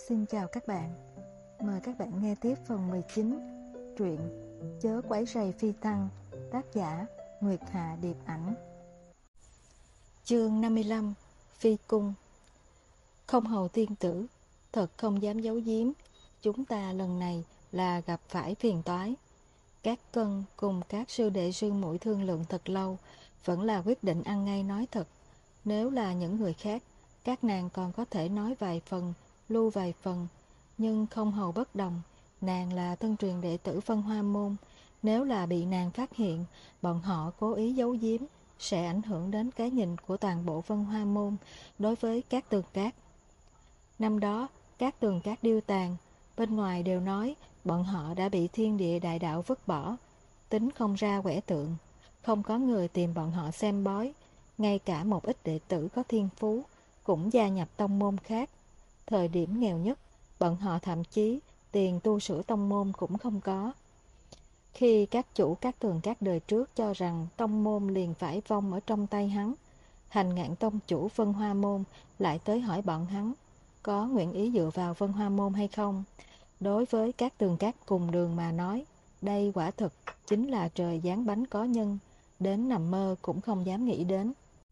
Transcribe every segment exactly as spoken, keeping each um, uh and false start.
Xin chào các bạn. Mời các bạn nghe tiếp phần mười chín truyện Chớ quấy rầy phi tăng, tác giả Nguyệt Hạ Điệp Ảnh. Chương năm mươi lăm. Phi cung. Không hầu tiên tử, thật không dám giấu giếm, chúng ta lần này là gặp phải phiền toái. Các cân cùng các sư đệ sư muội thương lượng thật lâu, vẫn là quyết định ăn ngay nói thật. Nếu là những người khác, các nàng còn có thể nói vài phần, lưu vài phần, nhưng không hầu bất đồng. Nàng là thân truyền đệ tử Vân Hoa Môn, nếu là bị nàng phát hiện, bọn họ cố ý giấu giếm, sẽ ảnh hưởng đến cái nhìn của toàn bộ Vân Hoa Môn đối với các tường cát. Năm đó, các tường cát điêu tàn, bên ngoài đều nói bọn họ đã bị thiên địa đại đạo vứt bỏ, tính không ra quẻ tượng, không có người tìm bọn họ xem bói, ngay cả một ít đệ tử có thiên phú cũng gia nhập tông môn khác. Thời điểm nghèo nhất, bọn họ thậm chí tiền tu sửa tông môn cũng không có. Khi các chủ các tường các đời trước cho rằng tông môn liền phải vong ở trong tay hắn, Hành Ngạn tông chủ Vân Hoa Môn lại tới hỏi bọn hắn có nguyện ý dựa vào Vân Hoa Môn hay không. Đối với các tường các cùng đường mà nói, đây quả thực chính là trời giáng bánh có nhân, đến nằm mơ cũng không dám nghĩ đến.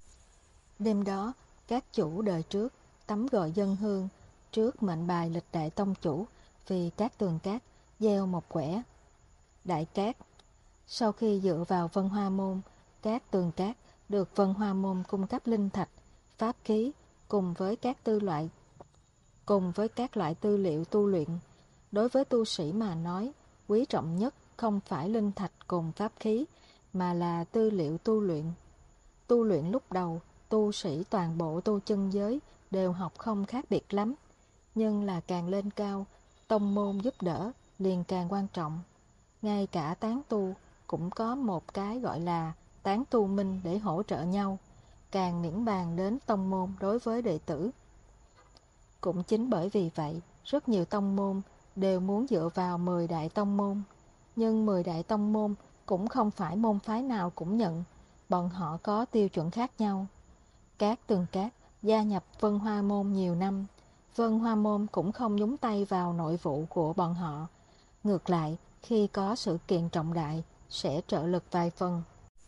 Đêm đó, các chủ đời trước tắm gội dân hương trước mệnh bài lịch đại tông chủ, vì các tường cát gieo một quẻ đại cát. Sau khi dựa vào Vân Hoa Môn, các tường cát được Vân Hoa Môn cung cấp linh thạch, pháp khí cùng với các tư loại cùng với các loại tư liệu tu luyện. Đối với tu sĩ mà nói, quý trọng nhất không phải linh thạch cùng pháp khí, mà là tư liệu tu luyện. Tu luyện lúc đầu, tu sĩ toàn bộ tu chân giới đều học không khác biệt lắm, nhưng là càng lên cao, tông môn giúp đỡ liền càng quan trọng. Ngay cả tán tu cũng có một cái gọi là tán tu minh để hỗ trợ nhau, càng miễn bàn đến tông môn đối với đệ tử. Cũng chính bởi vì vậy, rất nhiều tông môn đều muốn dựa vào mười đại tông môn, nhưng mười đại tông môn cũng không phải môn phái nào cũng nhận, bọn họ có tiêu chuẩn khác nhau. Các tường cát gia nhập Vân Hoa Môn nhiều năm, Vân Hoa Môn cũng không nhúng tay vào nội vụ của bọn họ. Ngược lại, khi có sự kiện trọng đại, sẽ trợ lực vài phần.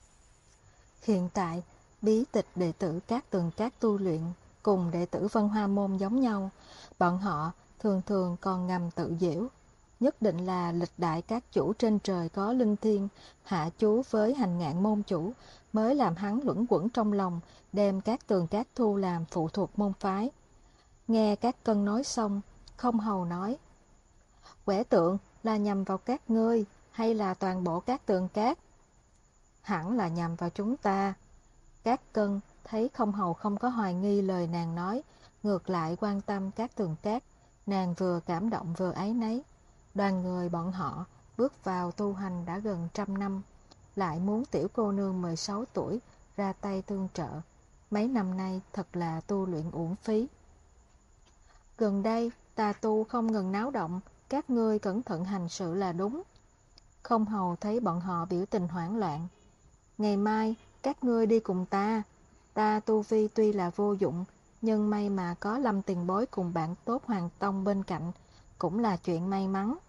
Hiện tại, bí tịch đệ tử các tường cát tu luyện cùng đệ tử Vân Hoa Môn giống nhau, bọn họ thường thường còn ngầm tự giễu. Nhất định là lịch đại các chủ trên trời có linh thiêng hạ chú với Hành Ngạn môn chủ, mới làm hắn luẩn quẩn trong lòng, đem các tường cát thu làm phụ thuộc môn phái. Nghe các cân nói xong, không hầu nói, quẻ tượng là nhằm vào các ngươi hay là toàn bộ các tường cát? Hẳn là nhằm vào chúng ta. Các cân thấy không hầu không có hoài nghi lời nàng nói, ngược lại quan tâm các tường cát, nàng vừa cảm động vừa áy náy. Đoàn người bọn họ bước vào tu hành đã gần trăm năm, lại muốn tiểu cô nương mười sáu tuổi ra tay tương trợ, mấy năm nay thật là tu luyện uổng phí. Gần đây tà tu không ngừng náo động, các ngươi cẩn thận hành sự là đúng. Không hầu thấy bọn họ biểu tình hoảng loạn. Ngày mai các ngươi đi cùng ta, ta tu vi tuy là vô dụng, nhưng may mà có Lâm tiền bối cùng bạn tốt Hoàng Tông bên cạnh, cũng là chuyện may mắn.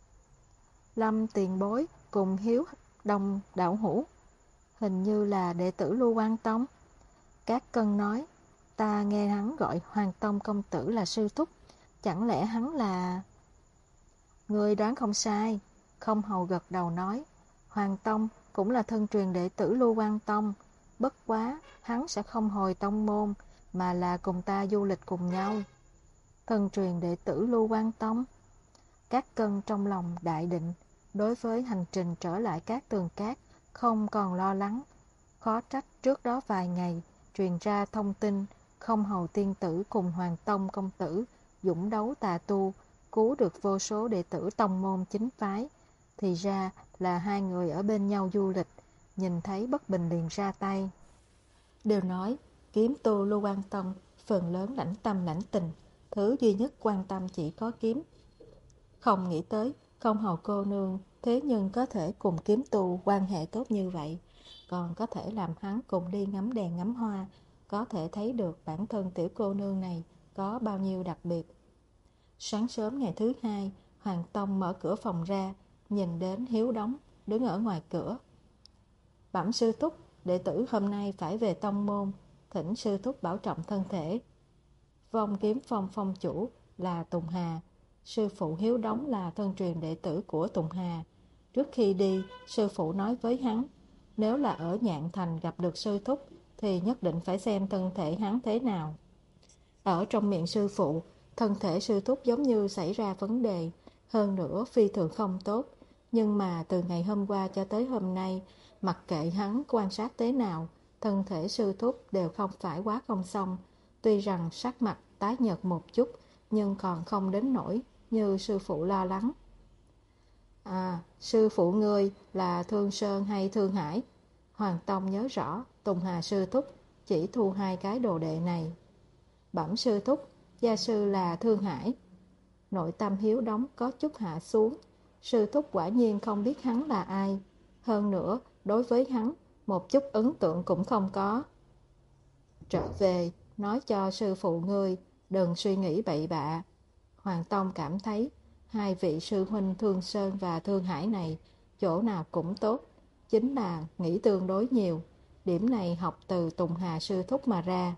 Lâm tiền bối cùng Hiếu Đông đạo hữu, hình như là đệ tử Lưu Quan Tông. Các cân nói, ta nghe hắn gọi Hoàng Tông công tử là sư thúc, chẳng lẽ hắn là... Ngươi đoán không sai. Không hầu gật đầu nói, Hoàng Tông cũng là thân truyền đệ tử Lưu Quan Tông, bất quá hắn sẽ không hồi tông môn, mà là cùng ta du lịch cùng nhau. Thân truyền đệ tử Lưu Quan Tông. Các cân trong lòng đại định, đối với hành trình trở lại các tường cát không còn lo lắng. Khó trách trước đó vài ngày truyền ra thông tin không hầu tiên tử cùng Hoàng Tông công tử dũng đấu tà tu, cứu được vô số đệ tử tông môn chính phái. Thì ra là hai người ở bên nhau du lịch, nhìn thấy bất bình liền ra tay. Đều nói kiếm tu Lưu Quan Tông phần lớn lãnh tâm lãnh tình, thứ duy nhất quan tâm chỉ có kiếm. Không nghĩ tới không hầu cô nương thế nhưng có thể cùng kiếm tu quan hệ tốt như vậy, còn có thể làm hắn cùng đi ngắm đèn ngắm hoa, có thể thấy được bản thân tiểu cô nương này có bao nhiêu đặc biệt. Sáng sớm ngày thứ hai, Hoàng Tông mở cửa phòng ra, nhìn đến Hiếu Đống đứng ở ngoài cửa. Bẩm sư thúc, đệ tử hôm nay phải về tông môn, thỉnh sư thúc bảo trọng thân thể. Vong Kiếm Phong phong chủ là Tùng Hà, sư phụ Hiếu Đống là thân truyền đệ tử của Tùng Hà. Trước khi đi, sư phụ nói với hắn, nếu là ở Nhạn Thành gặp được sư thúc thì nhất định phải xem thân thể hắn thế nào. Ở trong miệng sư phụ, thân thể sư thúc giống như xảy ra vấn đề, hơn nữa phi thường không tốt. Nhưng mà từ ngày hôm qua cho tới hôm nay, mặc kệ hắn quan sát thế nào, thân thể sư thúc đều không phải quá không xong. Tuy rằng sắc mặt tái nhợt một chút, nhưng còn không đến nỗi như sư phụ lo lắng. À, sư phụ ngươi là Thương Sơn hay Thương Hải? Hoàng Tông nhớ rõ, Tùng Hà sư thúc chỉ thu hai cái đồ đệ này. Bẩm sư thúc, gia sư là Thương Hải. Nội tâm Hiếu Đống có chút hạ xuống. Sư thúc quả nhiên không biết hắn là ai. Hơn nữa, đối với hắn, một chút ấn tượng cũng không có. Trở về, nói cho sư phụ ngươi, đừng suy nghĩ bậy bạ. Hoàng Tông cảm thấy, hai vị sư huynh Thương Sơn và Thương Hải này, chỗ nào cũng tốt. Chính là nghĩ tương đối nhiều. Điểm này học từ Tùng Hà sư thúc mà ra.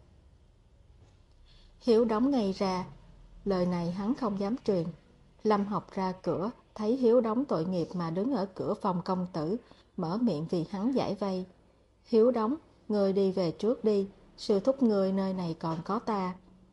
Hiếu Đống ngây ra, lời này hắn không dám truyền. Lâm Học ra cửa, thấy Hiếu Đống tội nghiệp mà đứng ở cửa phòng công tử, mở miệng vì hắn giải vây. Hiếu Đống, ngươi đi về trước đi, sư thúc ngươi nơi này còn có ta.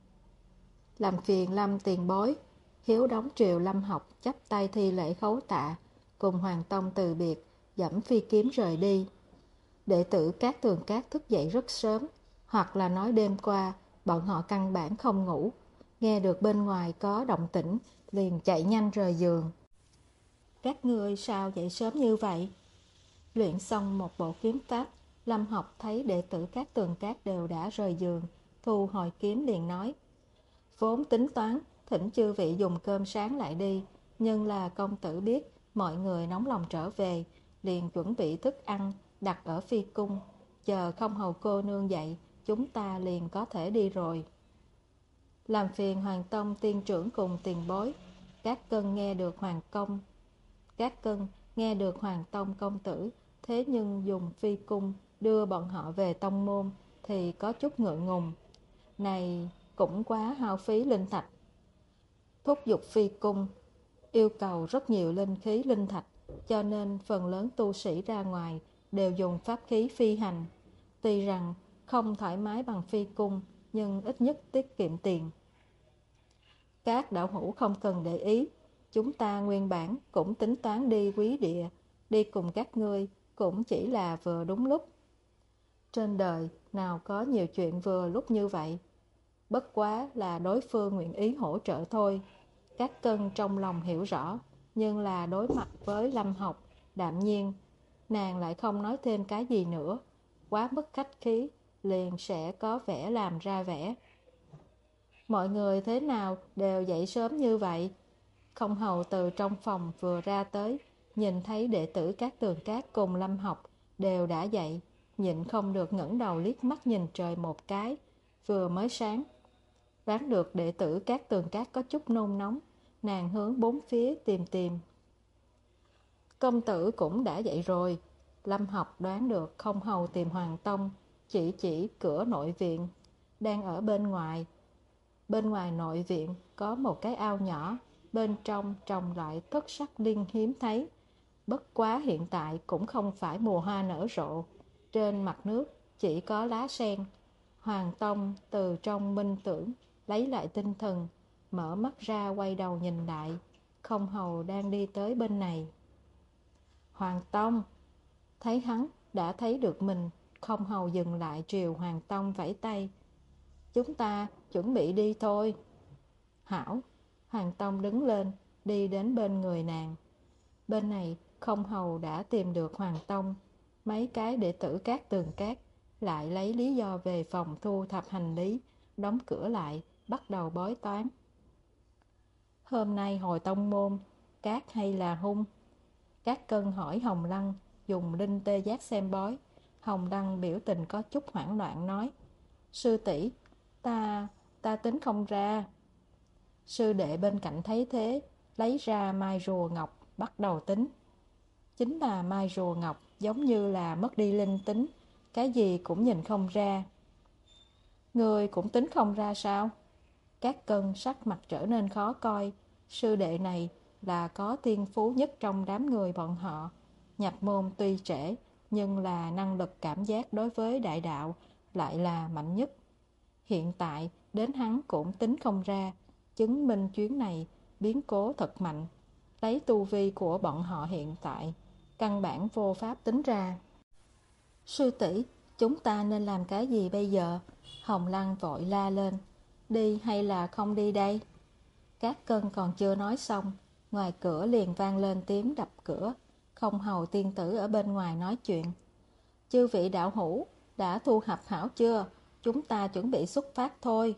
Làm phiền Lâm tiền bối. Hiếu Đống triều Lâm Học chắp tay thi lễ khấu tạ, cùng Hoàng Tông từ biệt, dẫm phi kiếm rời đi. Đệ tử Cát Tường Cát thức dậy rất sớm, hoặc là nói đêm qua, bọn họ căn bản không ngủ, nghe được bên ngoài có động tĩnh, liền chạy nhanh rời giường. Các ngươi sao dậy sớm như vậy? Luyện xong một bộ kiếm pháp, Lâm Học thấy đệ tử Cát Tường Cát đều đã rời giường, thu hồi kiếm liền nói. Vốn tính toán, thỉnh chư vị dùng cơm sáng lại đi, nhưng là công tử biết mọi người nóng lòng trở về, liền chuẩn bị thức ăn, đặt ở phi cung, chờ không hầu cô nương dậy, chúng ta liền có thể đi rồi. Làm phiền Hoàng Tông tiên trưởng cùng tiền bối. Các cân nghe được Hoàng Công Các cân nghe được Hoàng Tông công tử thế nhưng dùng phi cung đưa bọn họ về tông môn thì có chút ngượng ngùng. Này cũng quá hao phí linh thạch. Thúc giục phi cung yêu cầu rất nhiều linh khí linh thạch, cho nên phần lớn tu sĩ ra ngoài đều dùng pháp khí phi hành. Tuy rằng không thoải mái bằng phi cung, nhưng ít nhất tiết kiệm tiền. Các đạo hữu không cần để ý, chúng ta nguyên bản cũng tính toán đi Quý Địa, đi cùng các ngươi cũng chỉ là vừa đúng lúc. Trên đời nào có nhiều chuyện vừa lúc như vậy, bất quá là đối phương nguyện ý hỗ trợ thôi. Các cân trong lòng hiểu rõ, nhưng là đối mặt với Lâm Học, đạm nhiên, nàng lại không nói thêm cái gì nữa, quá mức khách khí, liền sẽ có vẻ làm ra vẻ. Mọi người thế nào đều dậy sớm như vậy? Không hầu từ trong phòng vừa ra tới, nhìn thấy đệ tử Cát Tường Cát cùng Lâm Học đều đã dậy, nhịn không được ngẩng đầu liếc mắt nhìn trời một cái, vừa mới sáng. Đoán được đệ tử Cát Tường Cát có chút nôn nóng, nàng hướng bốn phía tìm tìm. Công tử cũng đã dậy rồi. Lâm Học đoán được không hầu tìm Hoàng Tông, chỉ chỉ cửa nội viện, đang ở bên ngoài. Bên ngoài nội viện có một cái ao nhỏ, bên trong trồng loại thất sắc liên hiếm thấy. Bất quá hiện tại cũng không phải mùa hoa nở rộ, trên mặt nước chỉ có lá sen. Hoàng Tông từ trong minh tưởng lấy lại tinh thần, mở mắt ra quay đầu nhìn lại, không hầu đang đi tới bên này. Hoàng Tông! Thấy hắn đã thấy được mình, không hầu dừng lại triều Hoàng Tông vẫy tay. Chúng ta chuẩn bị đi thôi. Hảo! Hoàng Tông đứng lên, đi đến bên người nàng. Bên này không hầu đã tìm được Hoàng Tông, mấy cái đệ tử Cát Tường Cát lại lấy lý do về phòng thu thập hành lý, đóng cửa lại, bắt đầu bói toán. Hôm nay hồi tông môn, cát hay là hung? Các cân hỏi Hồng Lăng, dùng linh tê giác xem bói. Hồng Lăng biểu tình có chút hoảng loạn nói, sư tỷ, ta, ta tính không ra. Sư đệ bên cạnh thấy thế, lấy ra mai rùa ngọc, bắt đầu tính. Chính là mai rùa ngọc, giống như là mất đi linh tính, cái gì cũng nhìn không ra. Người cũng tính không ra sao? Các cân sắc mặt trở nên khó coi. Sư đệ này là có thiên phú nhất trong đám người bọn họ. Nhập môn tuy trễ, nhưng là năng lực cảm giác đối với đại đạo lại là mạnh nhất. Hiện tại đến hắn cũng tính không ra, chứng minh chuyến này biến cố thật mạnh. Lấy tu vi của bọn họ hiện tại, căn bản vô pháp tính ra. Sư tỷ, chúng ta nên làm cái gì bây giờ? Hồng Lăng vội la lên. Đi hay là không đi đây? Các cân còn chưa nói xong, ngoài cửa liền vang lên tiếng đập cửa. Không hầu tiên tử ở bên ngoài nói chuyện. Chư vị đạo hữu, đã thu thập hảo chưa? Chúng ta chuẩn bị xuất phát thôi.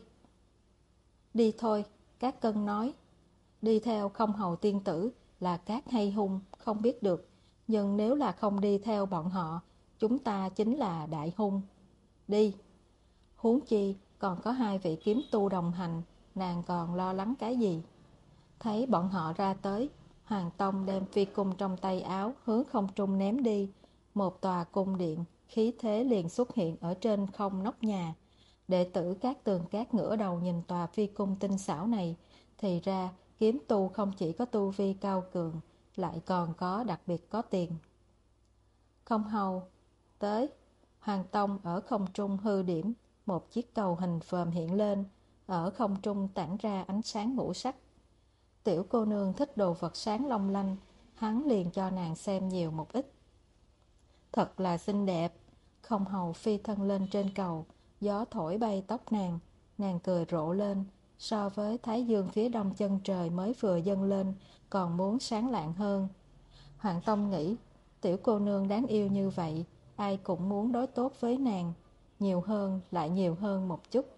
Đi thôi, các cân nói. Đi theo không hầu tiên tử là cát hay hung, không biết được. Nhưng nếu là không đi theo bọn họ, chúng ta chính là đại hung. Đi. Huống chi còn có hai vị kiếm tu đồng hành, nàng còn lo lắng cái gì? Thấy bọn họ ra tới, Hoàng Tông đem phi cung trong tay áo hướng không trung ném đi. Một tòa cung điện, khí thế liền xuất hiện ở trên không nóc nhà. Đệ tử các tường các ngửa đầu nhìn tòa phi cung tinh xảo này, thì ra kiếm tu không chỉ có tu vi cao cường, lại còn có đặc biệt có tiền. Không hầu, tới, Hoàng Tông ở không trung hư điểm, một chiếc cầu hình phờm hiện lên, ở không trung tản ra ánh sáng ngũ sắc. Tiểu cô nương thích đồ vật sáng long lanh, hắn liền cho nàng xem nhiều một ít. Thật là xinh đẹp. Không hầu phi thân lên trên cầu, gió thổi bay tóc nàng, nàng cười rộ lên, so với thái dương phía đông chân trời mới vừa dâng lên, còn muốn sáng lạng hơn. Hoàng Tông nghĩ, tiểu cô nương đáng yêu như vậy, ai cũng muốn đối tốt với nàng, nhiều hơn lại nhiều hơn một chút.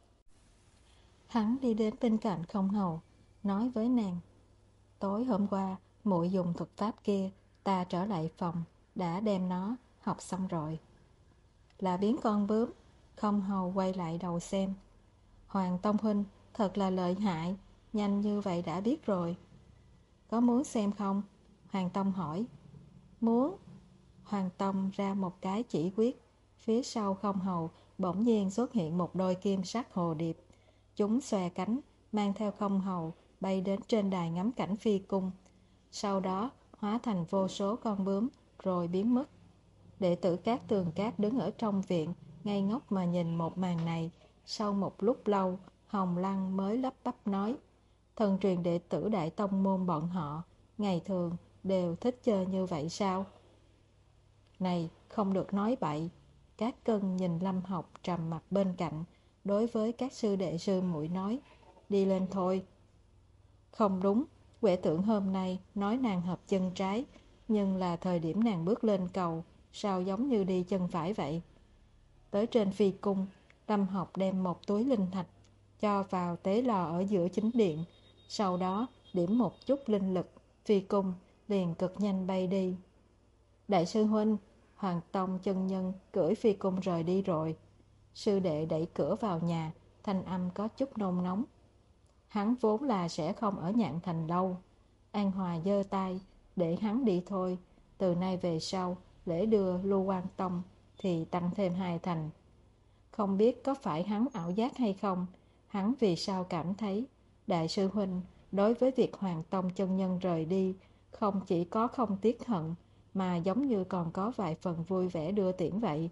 Hắn đi đến bên cạnh không hầu, nói với nàng, tối hôm qua, muội dùng thuật pháp kia, ta trở lại phòng, đã đem nó học xong rồi. Là biến con bướm. Không hầu quay lại đầu xem. Hoàng Tông huynh thật là lợi hại, nhanh như vậy đã biết rồi. Có muốn xem không? Hoàng Tông hỏi. Muốn. Hoàng Tông ra một cái chỉ quyết. Phía sau không hầu bỗng nhiên xuất hiện một đôi kim sắc hồ điệp. Chúng xòe cánh, mang theo không hầu, bay đến trên đài ngắm cảnh phi cung. Sau đó hóa thành vô số con bướm, rồi biến mất. Đệ tử Cát Tường Cát đứng ở trong viện, ngây ngốc mà nhìn một màn này. Sau một lúc lâu, Hồng Lăng mới lắp bắp nói, thần truyền đệ tử Đại Tông môn bọn họ, ngày thường đều thích chơi như vậy sao? Này, không được nói bậy. Các cân nhìn Lâm Học trầm mặt bên cạnh, đối với các sư đệ sư muội nói, đi lên thôi. Không đúng, quẻ tượng hôm nay nói nàng hợp chân trái, nhưng là thời điểm nàng bước lên cầu, sao giống như đi chân phải vậy? Tới trên phi cung, Lâm Học đem một túi linh thạch cho vào tế lò ở giữa chính điện, sau đó điểm một chút linh lực, phi cung liền cực nhanh bay đi. Đại sư huynh, Hoàng Tông chân nhân cưỡi phi cung rời đi rồi. Sư đệ đẩy cửa vào nhà, thanh âm có chút nôn nóng. Hắn vốn là sẽ không ở Nhạn Thành lâu. An Hòa giơ tay, để hắn đi thôi. Từ nay về sau, lễ đưa Lưu Quan Tông thì tăng thêm hai thành. Không biết có phải hắn ảo giác hay không, hắn vì sao cảm thấy Đại sư huynh đối với việc Hoàng Tông chân nhân rời đi không chỉ có không tiếc hận, mà giống như còn có vài phần vui vẻ đưa tiễn vậy.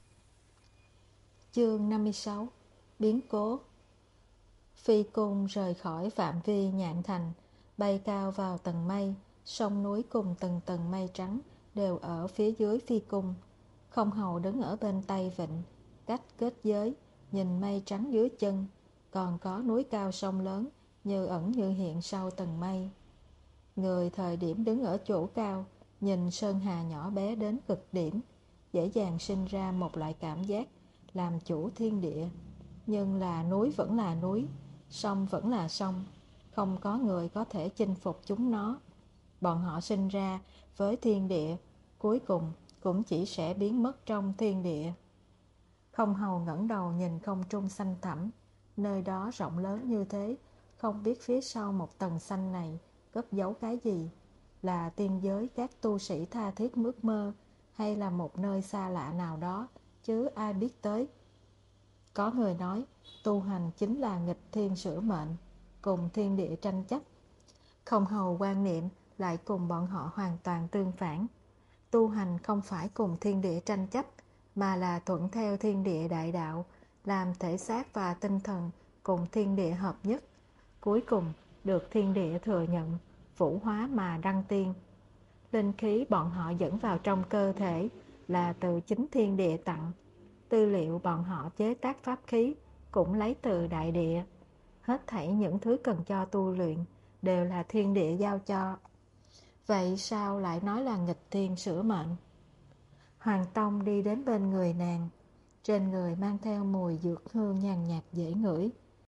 Chương năm mươi sáu. Biến cố. Phi cung rời khỏi phạm vi Nhạn Thành, bay cao vào tầng mây, sông núi cùng từng tầng mây trắng đều ở phía dưới phi cung. Không hầu đứng ở bên Tây Vịnh, cách kết giới, nhìn mây trắng dưới chân, còn có núi cao sông lớn như ẩn như hiện sau tầng mây. Người thời điểm đứng ở chỗ cao, nhìn sơn hà nhỏ bé đến cực điểm, dễ dàng sinh ra một loại cảm giác làm chủ thiên địa. Nhưng là núi vẫn là núi, sông vẫn là sông, không có người có thể chinh phục chúng nó. Bọn họ sinh ra với thiên địa, cuối cùng cũng chỉ sẽ biến mất trong thiên địa. Không hầu ngẩng đầu nhìn không trung xanh thẳm, nơi đó rộng lớn như thế, không biết phía sau một tầng xanh này cất giấu cái gì, là tiên giới các tu sĩ tha thiết ước mơ, hay là một nơi xa lạ nào đó, chứ ai biết tới. Có người nói, tu hành chính là nghịch thiên sửa mệnh, cùng thiên địa tranh chấp. Không hầu quan niệm lại cùng bọn họ hoàn toàn tương phản. Tu hành không phải cùng thiên địa tranh chấp, mà là thuận theo thiên địa đại đạo, làm thể xác và tinh thần cùng thiên địa hợp nhất. Cuối cùng được thiên địa thừa nhận, vũ hóa mà đăng tiên. Linh khí bọn họ dẫn vào trong cơ thể là từ chính thiên địa tặng. Tư liệu bọn họ chế tác pháp khí cũng lấy từ đại địa. Hết thảy những thứ cần cho tu luyện đều là thiên địa giao cho. Vậy sao lại nói là nghịch thiên sửa mệnh? Hoàng Tông đi đến bên người nàng, trên người mang theo mùi dược hương nhàn nhạt dễ ngửi.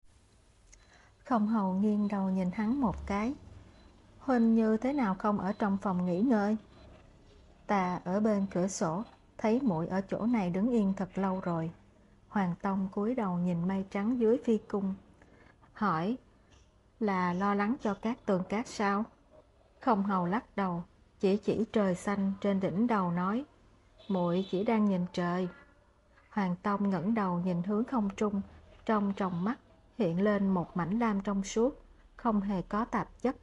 Không hầu nghiêng đầu nhìn hắn một cái. Huynh như thế nào không ở trong phòng nghỉ ngơi? Ta ở bên cửa sổ, thấy muội ở chỗ này đứng yên thật lâu rồi. Hoàng Tông cúi đầu nhìn mây trắng dưới phi cung, hỏi, là lo lắng cho các tường cát sao? Không hầu lắc đầu, chỉ chỉ trời xanh trên đỉnh đầu nói, muội chỉ đang nhìn trời. Hoàng Tông ngẩng đầu nhìn hướng không trung, trong tròng mắt hiện lên một mảnh lam trong suốt, không hề có tạp chất.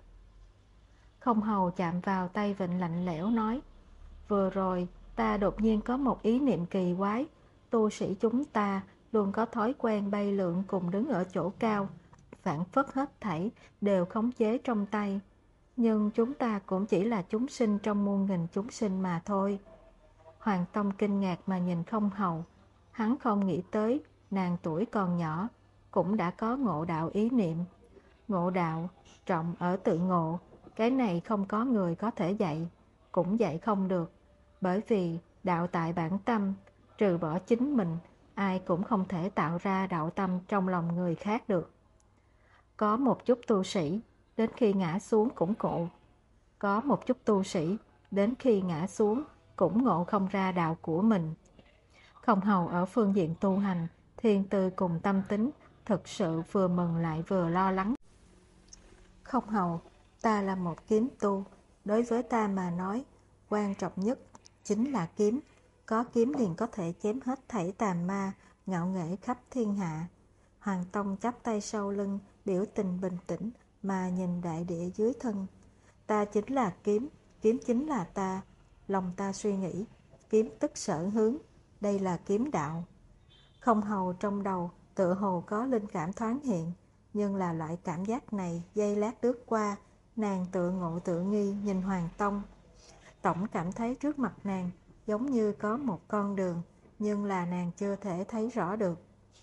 Không hầu chạm vào tay vịnh lạnh lẽo nói, vừa rồi ta đột nhiên có một ý niệm kỳ quái. Tu sĩ chúng ta luôn có thói quen bay lượn cùng đứng ở chỗ cao, phản phất hết thảy đều khống chế trong tay. Nhưng chúng ta cũng chỉ là chúng sinh trong muôn nghìn chúng sinh mà thôi. Hoàng Tông kinh ngạc mà nhìn không hầu. Hắn không nghĩ tới nàng tuổi còn nhỏ cũng đã có ngộ đạo ý niệm. Ngộ đạo trọng ở tự ngộ, cái này không có người có thể dạy, cũng dạy không được. Bởi vì đạo tại bản tâm, trừ bỏ chính mình, ai cũng không thể tạo ra đạo tâm trong lòng người khác được. Có một chút tu sĩ, đến khi ngã xuống cũng ngộ. Có một chút tu sĩ, đến khi ngã xuống cũng ngộ không ra đạo của mình. Không hầu ở phương diện tu hành, thiên tư cùng tâm tính, thực sự vừa mừng lại vừa lo lắng. Không hầu, ta là một kiếm tu, đối với ta mà nói, quan trọng nhất chính là kiếm. Có kiếm liền có thể chém hết thảy tà ma, ngạo nghễ khắp thiên hạ. Hoàng Tông chắp tay sau lưng, biểu tình bình tĩnh mà nhìn đại địa dưới thân. Ta chính là kiếm, kiếm chính là ta. Lòng ta suy nghĩ, kiếm tức sở hướng, đây là kiếm đạo. Không hầu trong đầu tự hồ có linh cảm thoáng hiện, nhưng là loại cảm giác này giây lát lướt qua, nàng tự ngộ tự nghi nhìn Hoàng Tông. Tổng cảm thấy trước mặt nàng giống như có một con đường, nhưng là nàng chưa thể thấy rõ được.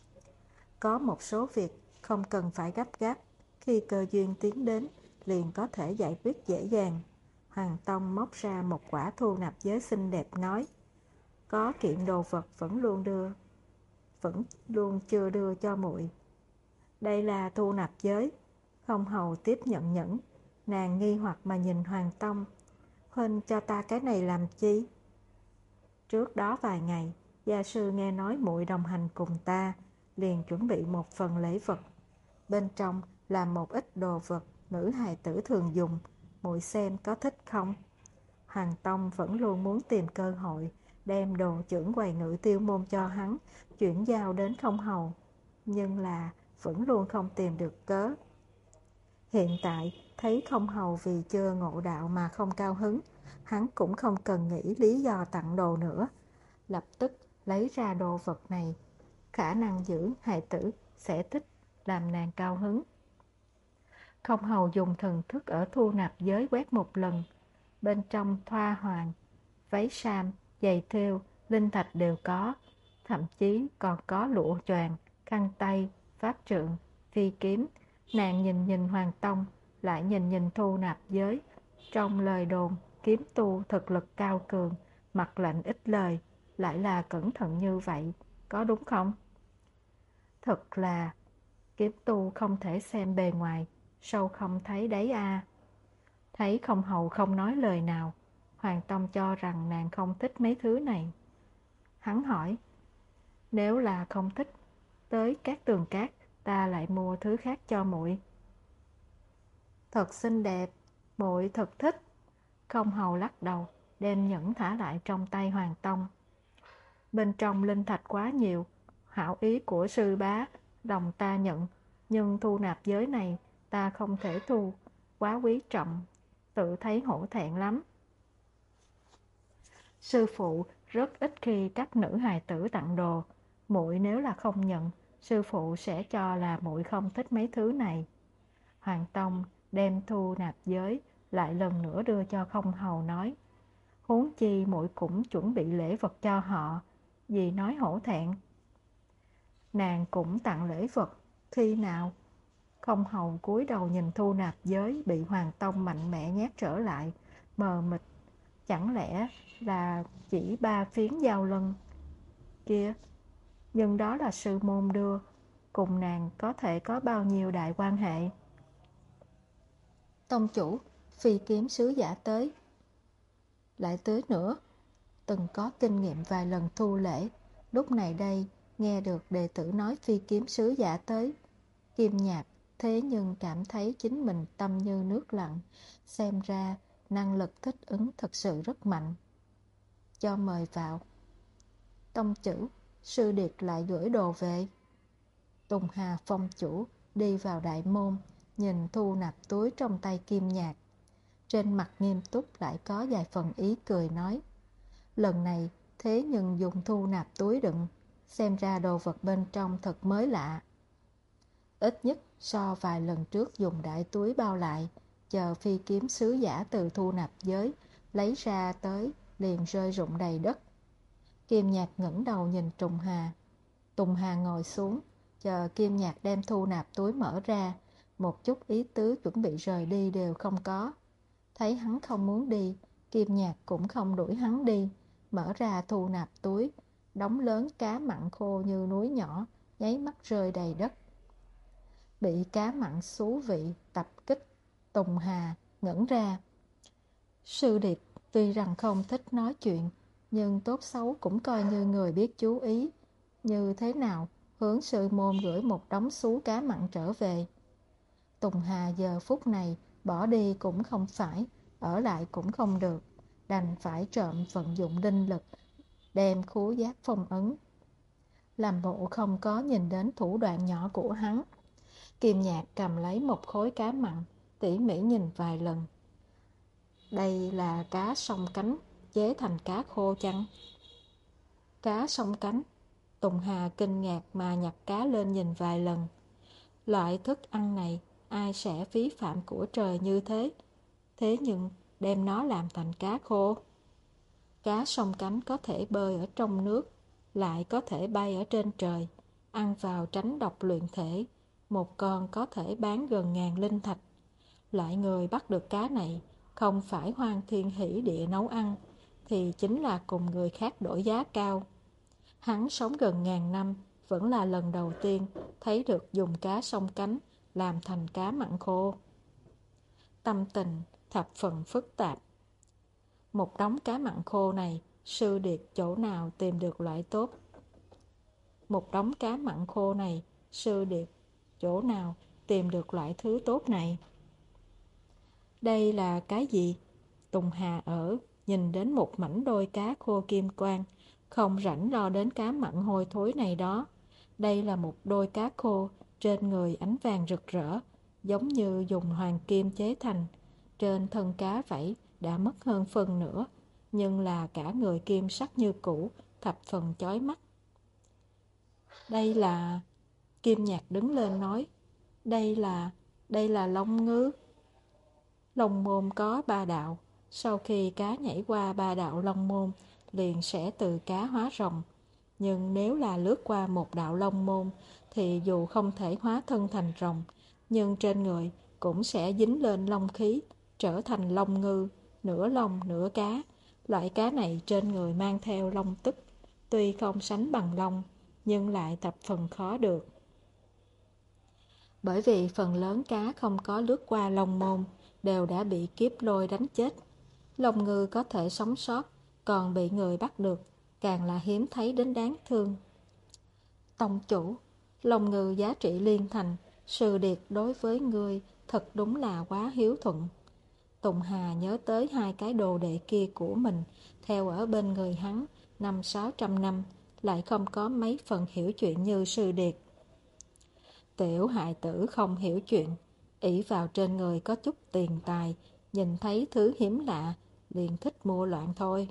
Có một số việc không cần phải gấp gáp, khi cơ duyên tiến đến liền có thể giải quyết dễ dàng. Hoàng Tông móc ra một quả thu nạp giới xinh đẹp nói, có kiện đồ vật vẫn luôn đưa, vẫn luôn chưa đưa cho muội. Đây là thu nạp giới. Không hầu tiếp nhận nhẫn, nàng nghi hoặc mà nhìn Hoàng Tông. Huynh cho ta cái này làm chi? Trước đó vài ngày, gia sư nghe nói muội đồng hành cùng ta, liền chuẩn bị một phần lễ vật. Bên trong là một ít đồ vật nữ hài tử thường dùng, muội xem có thích không? Hoàng Tông vẫn luôn muốn tìm cơ hội đem đồ chưởng quầy ngự tiêu môn cho hắn, chuyển giao đến không hầu, nhưng là vẫn luôn không tìm được cớ. Hiện tại thấy không hầu vì chưa ngộ đạo mà không cao hứng, hắn cũng không cần nghĩ lý do tặng đồ nữa, lập tức lấy ra đồ vật này. Khả năng giữ hài tử sẽ thích, làm nàng cao hứng. Không hầu dùng thần thức ở thu nạp giới quét một lần, bên trong thoa hoàng, váy sam, giày thêu, linh thạch đều có, thậm chí còn có lụa choàng, khăn tay, pháp trượng, phi kiếm. Nàng nhìn nhìn Hoàng Tông, lại nhìn nhìn thu nạp giới. Trong lời đồn, kiếm tu thực lực cao cường, mặt lạnh ít lời, lại là cẩn thận như vậy, có đúng không? Thật là kiếm tu không thể xem bề ngoài, sâu không thấy đáy a. Thấy không hầu không nói lời nào, Hoàng Tông cho rằng nàng không thích mấy thứ này. Hắn hỏi, nếu là không thích, tới các tường cát ta lại mua thứ khác cho muội. Thật xinh đẹp, muội thật thích. Không hầu lắc đầu, đem nhẫn thả lại trong tay Hoàng Tông. Bên trong linh thạch quá nhiều, hảo ý của sư bá, đồng ta nhận, nhưng thu nạp giới này ta không thể thu, quá quý trọng, tự thấy hổ thẹn lắm. Sư phụ rất ít khi các nữ hài tử tặng đồ, muội nếu là không nhận, sư phụ sẽ cho là muội không thích mấy thứ này. Hoàng Tông đem thu nạp giới lại lần nữa đưa cho Không Hầu nói, huống chi muội cũng chuẩn bị lễ vật cho họ, dì nói hổ thẹn. Nàng cũng tặng lễ vật, khi nào? Không Hầu cúi đầu nhìn thu nạp giới bị Hoàng Tông mạnh mẽ nhét trở lại, mờ mịt. Chẳng lẽ là chỉ ba phiến giao lân kia? Nhưng đó là sư môn đưa, cùng nàng có thể có bao nhiêu đại quan hệ? Tông chủ, phi kiếm sứ giả tới. Lại tới nữa, từng có kinh nghiệm vài lần thu lễ, lúc này đây nghe được đệ tử nói phi kiếm sứ giả tới. Kim Nhạc thế nhưng cảm thấy chính mình tâm như nước lặng, xem ra năng lực thích ứng thật sự rất mạnh. Cho mời vào. Tông chủ, sư điệt lại gửi đồ về. Tùng Hà phong chủ đi vào đại môn, nhìn thu nạp túi trong tay Kim Nhạc. Trên mặt nghiêm túc lại có vài phần ý cười nói, lần này thế nhưng dùng thu nạp túi đựng, xem ra đồ vật bên trong thật mới lạ. Ít nhất so vài lần trước dùng đại túi bao lại, chờ phi kiếm sứ giả từ thu nạp giới lấy ra tới liền rơi rụng đầy đất. Kim Nhạc ngẩng đầu nhìn Tùng Hà. Tùng Hà ngồi xuống, chờ Kim Nhạc đem thu nạp túi mở ra, một chút ý tứ chuẩn bị rời đi đều không có. Thấy hắn không muốn đi, Kim Nhạc cũng không đuổi hắn đi, mở ra thu nạp túi, đống lớn cá mặn khô như núi nhỏ, nháy mắt rơi đầy đất. Bị cá mặn xú vị tập kích, Tùng Hà ngẩn ra. Sư điệp tuy rằng không thích nói chuyện, nhưng tốt xấu cũng coi như người biết chú ý. Như thế nào hướng sư môn gửi một đống xú cá mặn trở về? Tùng Hà giờ phút này bỏ đi cũng không phải, ở lại cũng không được, đành phải trộm vận dụng linh lực, đem khố giác phong ấn. Làm bộ không có nhìn đến thủ đoạn nhỏ của hắn. Kim Nhạc cầm lấy một khối cá mặn, tỉ mỉ nhìn vài lần. Đây là cá sông cánh, chế thành cá khô chăng? Cá sông cánh? Tùng Hà kinh ngạc mà nhặt cá lên nhìn vài lần. Loại thức ăn này ai sẽ phí phạm của trời như thế? Thế nhưng đem nó làm thành cá khô. Cá sông cánh có thể bơi ở trong nước, lại có thể bay ở trên trời, ăn vào tránh độc luyện thể. Một con có thể bán gần ngàn linh thạch. Loại người bắt được cá này không phải hoang thiên hỷ địa nấu ăn, thì chính là cùng người khác đổi giá cao. Hắn sống gần ngàn năm, vẫn là lần đầu tiên thấy được dùng cá sông cánh làm thành cá mặn khô. Tâm tình thập phần phức tạp. Một đống cá mặn khô này, sư điệt chỗ nào tìm được loại tốt? Một đống cá mặn khô này, sư điệt chỗ nào tìm được loại thứ tốt này? Đây là cái gì? Tùng Hà ở, nhìn đến một mảnh đôi cá khô kim quang, không rảnh lo đến cá mặn hôi thối này đó. Đây là một đôi cá khô, trên người ánh vàng rực rỡ, giống như dùng hoàng kim chế thành. Trên thân cá vảy đã mất hơn phần nửa, nhưng là cả người kim sắc như cũ, thập phần chói mắt. Đây là... Kim Nhạc đứng lên nói, đây là... đây là long ngư. Long môn có ba đạo, sau khi cá nhảy qua ba đạo long môn, liền sẽ từ cá hóa rồng. Nhưng nếu là lướt qua một đạo long môn, thì dù không thể hóa thân thành rồng, nhưng trên người cũng sẽ dính lên long khí, trở thành long ngư, nửa long nửa cá. Loại cá này trên người mang theo long tức, tuy không sánh bằng long, nhưng lại thập phần khó được. Bởi vì phần lớn cá không có lướt qua long môn, đều đã bị kiếp lôi đánh chết. Long ngư có thể sống sót, còn bị người bắt được, càng là hiếm thấy đến đáng thương. Tông chủ, long ngư giá trị liên thành, sư điệt đối với ngươi thật đúng là quá hiếu thuận. Tùng Hà nhớ tới hai cái đồ đệ kia của mình, theo ở bên người hắn năm sáu trăm năm, lại không có mấy phần hiểu chuyện như sư điệt. Tiểu hài tử không hiểu chuyện, ỷ vào trên người có chút tiền tài, nhìn thấy thứ hiếm lạ, liền thích mua loạn thôi.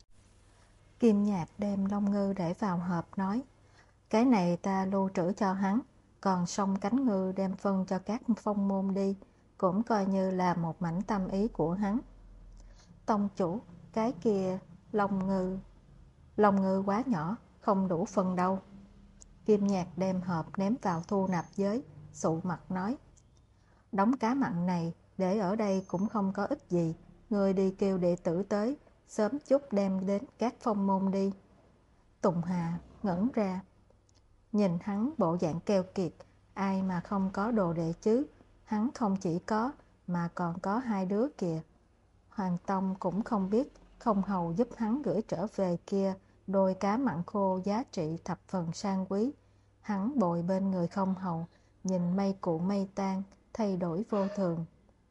Kim Nhạc đem Long Ngư để vào hộp nói, cái này ta lưu trữ cho hắn, còn song cánh ngư đem phân cho các phong môn đi, cũng coi như là một mảnh tâm ý của hắn. Tông chủ, cái kia Long Ngư, Long Ngư quá nhỏ, không đủ phân đâu. Kim Nhạc đem hộp ném vào thu nạp giới, sụ mặt nói, đống cá mặn này để ở đây cũng không có ích gì, người đi kêu đệ tử tới, sớm chút đem đến các phong môn đi. Tùng Hà ngẩn ra, nhìn hắn bộ dạng keo kiệt, ai mà không có đồ đệ chứ, hắn không chỉ có, mà còn có hai đứa kìa. Hoàng Tông cũng không biết, không hầu giúp hắn gửi trở về kia đôi cá mặn khô giá trị thập phần sang quý. Hắn bồi bên người không hầu, nhìn mây cuộn mây tan, thay đổi vô thường.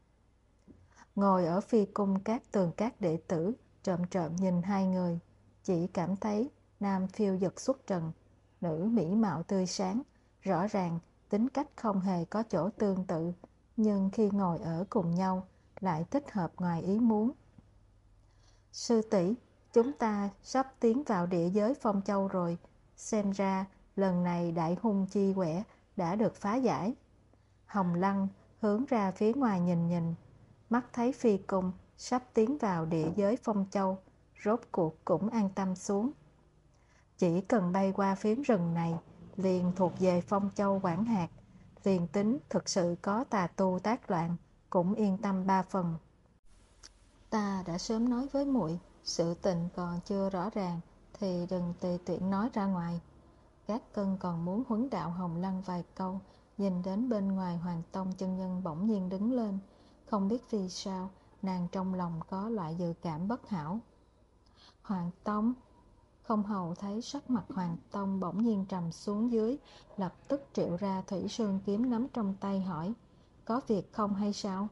Ngồi ở phi cung các tường các đệ tử, trộm trộm nhìn hai người, chỉ cảm thấy nam phiêu dật xuất trần, nữ mỹ mạo tươi sáng, rõ ràng tính cách không hề có chỗ tương tự, nhưng khi ngồi ở cùng nhau lại thích hợp ngoài ý muốn. Sư tỷ, chúng ta sắp tiến vào địa giới Phong Châu rồi, xem ra lần này đại hung chi quẻ đã được phá giải. Hồng Lăng hướng ra phía ngoài nhìn nhìn, mắt thấy phi cung sắp tiến vào địa giới Phong Châu, rốt cuộc cũng an tâm xuống. Chỉ cần bay qua phiến rừng này, liền thuộc về Phong Châu quản hạt, liền tính thực sự có tà tu tác loạn, cũng yên tâm ba phần. Ta đã sớm nói với muội, sự tình còn chưa rõ ràng thì đừng tùy tiện nói ra ngoài. Các cân còn muốn huấn đạo Hồng Lăng vài câu, nhìn đến bên ngoài Hoàng Tông chân nhân bỗng nhiên đứng lên, không biết vì sao nàng trong lòng có loại dự cảm bất hảo. Hoàng Tông, không hầu thấy sắc mặt Hoàng Tông bỗng nhiên trầm xuống dưới, lập tức triệu ra thủy sương kiếm nắm trong tay hỏi, có việc không hay sao?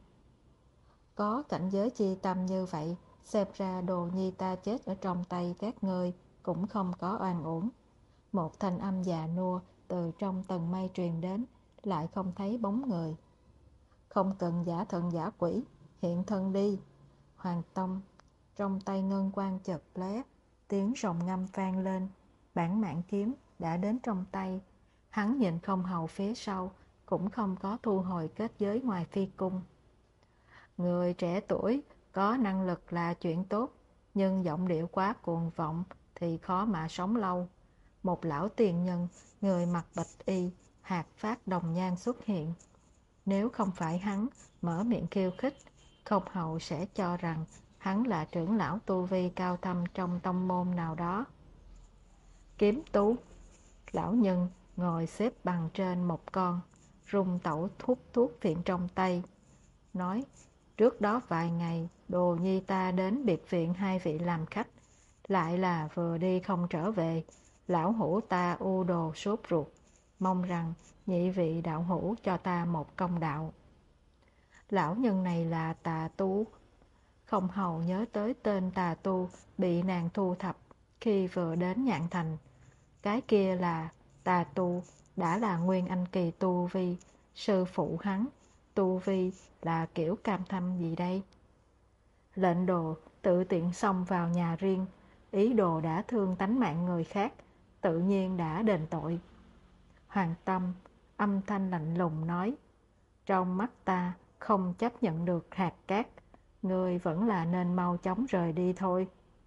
Có cảnh giới chi tâm như vậy, xem ra đồ nhi ta chết ở trong tay các ngươi cũng không có oan uổng. Một thanh âm già nua từ trong tầng mây truyền đến, lại không thấy bóng người. Không cần giả thần giả quỷ, hiện thân đi. Hoàng Tông trong tay ngân quang chợt lóe, tiếng rồng ngâm vang lên, bản mạng kiếm đã đến trong tay. Hắn nhìn không hầu phía sau, cũng không có thu hồi kết giới ngoài phi cung. Người trẻ tuổi có năng lực là chuyện tốt, nhưng giọng điệu quá cuồng vọng thì khó mà sống lâu. Một lão tiền nhân, người mặc bạch y, hạt phát đồng nhan xuất hiện. Nếu không phải hắn mở miệng khiêu khích, không hầu sẽ cho rằng hắn là trưởng lão tu vi cao thâm trong tông môn nào đó. Kiếm tú, lão nhân ngồi xếp bằng trên một con, rung tẩu hút thuốc phiện trong tay, nói, trước đó vài ngày, đồ nhi ta đến biệt viện hai vị làm khách, lại là vừa đi không trở về, lão hữu ta u đồ sốt ruột, mong rằng nhị vị đạo hữu cho ta một công đạo. Lão nhân này là tà tu, không hầu nhớ tới tên tà tu bị nàng thu thập khi vừa đến Nhạn Thành. Cái kia là tà tu đã là nguyên anh kỳ tu vi, sư phụ hắn tu vi là kiểu cam thâm gì đây? Lệnh đồ tự tiện xông vào nhà riêng, ý đồ đã thương tánh mạng người khác, tự nhiên đã đền tội. Hoàng Tâm âm thanh lạnh lùng nói, trong mắt ta không chấp nhận được hạt cát, ngươi vẫn là nên mau chóng rời đi thôi.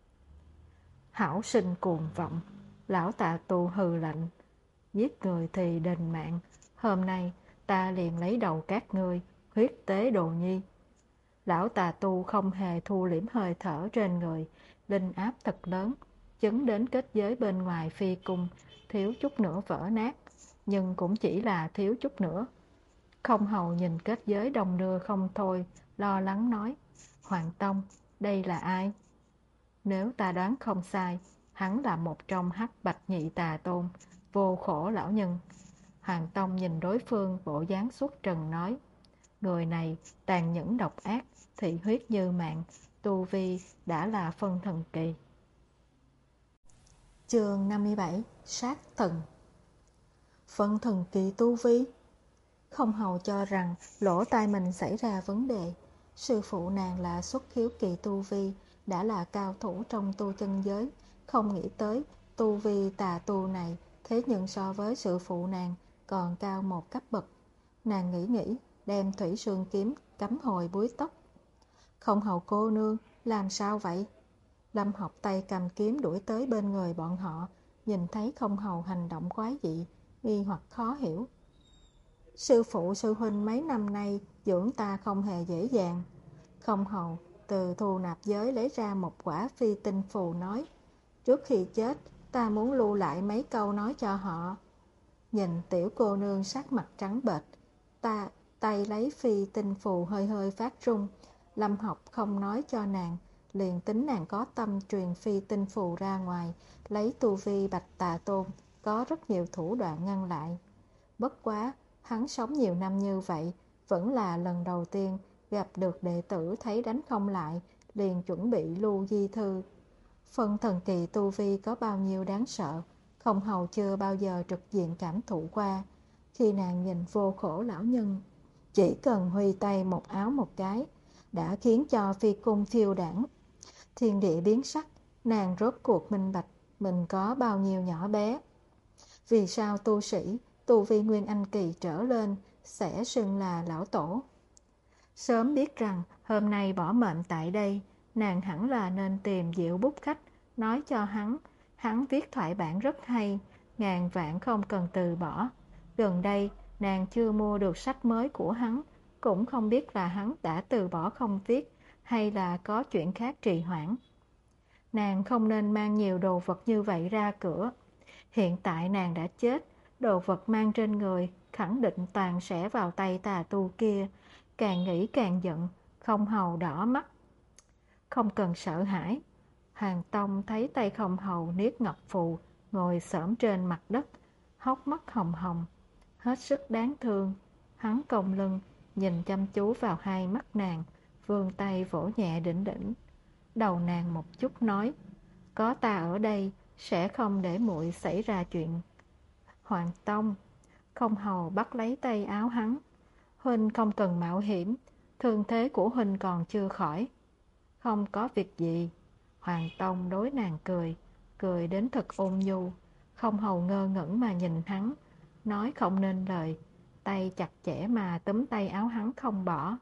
Hảo sinh cuồng vọng, lão tà tu hừ lạnh, giết người thì đền mạng, hôm nay ta liền lấy đầu các ngươi, huyết tế đồ nhi. Lão tà tu không hề thu liễm hơi thở trên người, linh áp thật lớn, chấn đến kết giới bên ngoài phi cung, thiếu chút nữa vỡ nát, nhưng cũng chỉ là thiếu chút nữa. Không hầu nhìn kết giới đông đưa không thôi, lo lắng nói, Hoàng Tông, đây là ai? Nếu ta đoán không sai, hắn là một trong hắc bạch nhị tà tôn, vô khổ lão nhân. Hoàng Tông nhìn đối phương bộ dáng xuất trần nói, Người này tàn nhẫn độc ác, thị huyết như mạng, tu vi đã là phân thần kỳ. Chương năm mươi bảy. Sát thần. Phân thần kỳ tu vi. Không hầu cho rằng lỗ tai mình xảy ra vấn đề. Sư phụ nàng là xuất khiếu kỳ tu vi, đã là cao thủ trong tu chân giới, không nghĩ tới tu vi tà tu này thế nhưng so với sư phụ nàng còn cao một cấp bậc. Nàng nghĩ nghĩ, đem thủy sương kiếm cắm hồi búi tóc. Không hầu cô nương, làm sao vậy? Lâm Học tay cầm kiếm đuổi tới bên người bọn họ, nhìn thấy không hầu hành động quái dị, nghi hoặc khó hiểu. Sư phụ sư huynh mấy năm nay dưỡng ta không hề dễ dàng. Không hầu từ thu nạp giới lấy ra một quả phi tinh phù nói, trước khi chết ta muốn lưu lại mấy câu nói cho họ. Nhìn tiểu cô nương sắc mặt trắng bệch, ta tay lấy phi tinh phù hơi hơi phát run. Lâm Học không nói cho nàng, liền tính nàng có tâm truyền phi tinh phù ra ngoài, lấy tu vi Bạch Tà Tôn, có rất nhiều thủ đoạn ngăn lại. Bất quá, hắn sống nhiều năm như vậy, vẫn là lần đầu tiên gặp được đệ tử thấy đánh không lại, liền chuẩn bị lưu di thư. Phân thần kỳ tu vi có bao nhiêu đáng sợ, không hầu chưa bao giờ trực diện cảm thụ qua. Khi nàng nhìn Vô Khổ lão nhân, chỉ cần huy tay một áo một cái, đã khiến cho phi cung phiêu đãng, thiên địa biến sắc. Nàng rốt cuộc minh bạch mình có bao nhiêu nhỏ bé. Vì sao tu sĩ tu vi nguyên anh kỳ trở lên sẽ xưng là lão tổ? Sớm biết rằng hôm nay bỏ mệnh tại đây, nàng hẳn là nên tìm Diệu Bút Khách, nói cho hắn, hắn viết thoại bản rất hay, ngàn vạn không cần từ bỏ. Gần đây, nàng chưa mua được sách mới của hắn, cũng không biết là hắn đã từ bỏ không viết, hay là có chuyện khác trì hoãn. Nàng không nên mang nhiều đồ vật như vậy ra cửa. Hiện tại nàng đã chết, đồ vật mang trên người khẳng định toàn sẽ vào tay tà tu kia. Càng nghĩ càng giận, không hầu đỏ mắt. Không cần sợ hãi. Hoàng Tông thấy tay không hầu niết ngọc phù, ngồi xổm trên mặt đất, hốc mắt hồng hồng, hết sức đáng thương. Hắn cong lưng, nhìn chăm chú vào hai mắt nàng, vươn tay vỗ nhẹ đỉnh đỉnh đầu nàng một chút, nói, có ta ở đây sẽ không để muội xảy ra chuyện. Hoàng Tông. Không hầu bắt lấy tay áo hắn. Huynh không cần mạo hiểm, thương thế của huynh còn chưa khỏi. Không có việc gì. Hoàng Tông đối nàng cười, cười đến thật ôn nhu. Không hầu ngơ ngẩn mà nhìn hắn, nói không nên lời, tay chặt chẽ mà túm tay áo hắn không bỏ.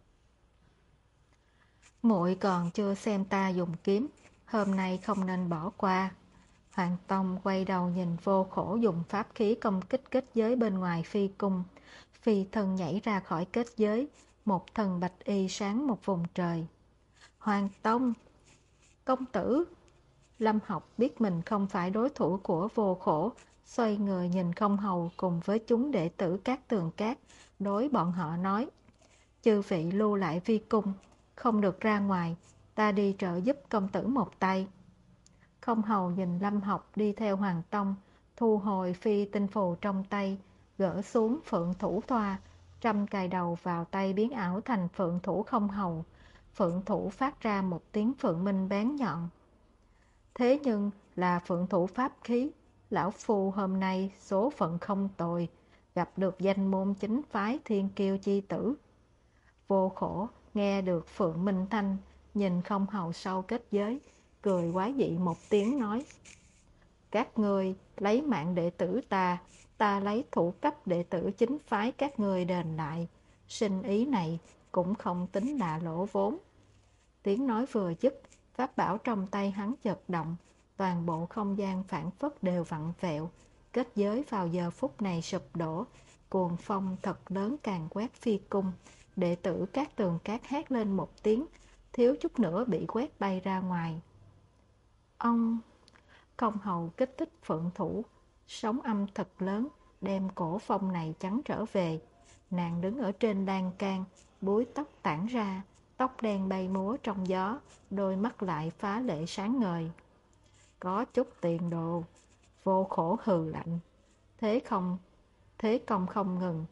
Muội còn chưa xem ta dùng kiếm, hôm nay không nên bỏ qua. Hoàng Tông quay đầu nhìn Vô Khổ dùng pháp khí công kích kết giới bên ngoài phi cung. Phi thân nhảy ra khỏi kết giới, một thần bạch y sáng một vùng trời. Hoàng Tông! Công tử! Lâm Học biết mình không phải đối thủ của Vô Khổ, xoay người nhìn Không hầu cùng với chúng đệ tử Cát Tường Cát, đối bọn họ nói, chư vị lưu lại phi cung, không được ra ngoài, ta đi trợ giúp công tử một tay. Không hầu nhìn Lâm Học đi theo Hoàng Tông, thu hồi phi tinh phù trong tay, gỡ xuống phượng thủ thoa, trăm cài đầu vào tay biến ảo thành phượng thủ không hầu. Phượng thủ phát ra một tiếng phượng minh bén nhọn. Thế nhưng là phượng thủ pháp khí, lão phu hôm nay số phận không tồi, gặp được danh môn chính phái thiên kiêu chi tử. Vô Khổ nghe được phượng minh thanh, nhìn Không hầu sau kết giới, cười quái dị một tiếng nói, các ngươi lấy mạng đệ tử ta, ta lấy thủ cấp đệ tử chính phái các ngươi đền lại, sinh ý này cũng không tính là lỗ vốn. Tiếng nói vừa dứt, pháp bảo trong tay hắn chợt động, toàn bộ không gian phảng phất đều vặn vẹo, kết giới vào giờ phút này sụp đổ, cuồng phong thật lớn càng quét phi cung, đệ tử Cát Tường Cát hét lên một tiếng, thiếu chút nữa bị quét bay ra ngoài. Ông! Không hầu kích thích phượng thủ, sóng âm thật lớn, đem cổ phong này chắn trở về. Nàng đứng ở trên lan can, búi tóc tản ra, tóc đen bay múa trong gió, đôi mắt lại phá lệ sáng ngời. Có chút tiền đồ. Vô Khổ hừ lạnh. Thế không, thế công không ngừng,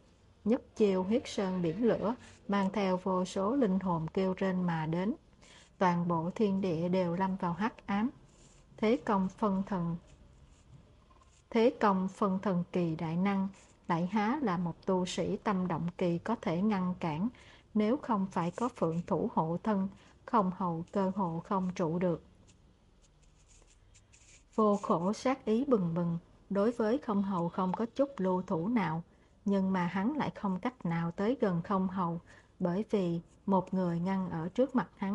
nhất chiêu huyết sơn biển lửa, mang theo vô số linh hồn kêu rên mà đến. Toàn bộ thiên địa đều lâm vào hắc ám. Thế công phân thần Thế công phân thần kỳ đại năng, lại há là một tu sĩ tâm động kỳ có thể ngăn cản, nếu không phải có phượng thủ hộ thân, không hầu cơ hộ không trụ được. Vô khổ sát ý bừng bừng, đối với không hầu không có chút lưu thủ nào, nhưng mà hắn lại không cách nào tới gần không hầu, bởi vì một người ngăn ở trước mặt hắn.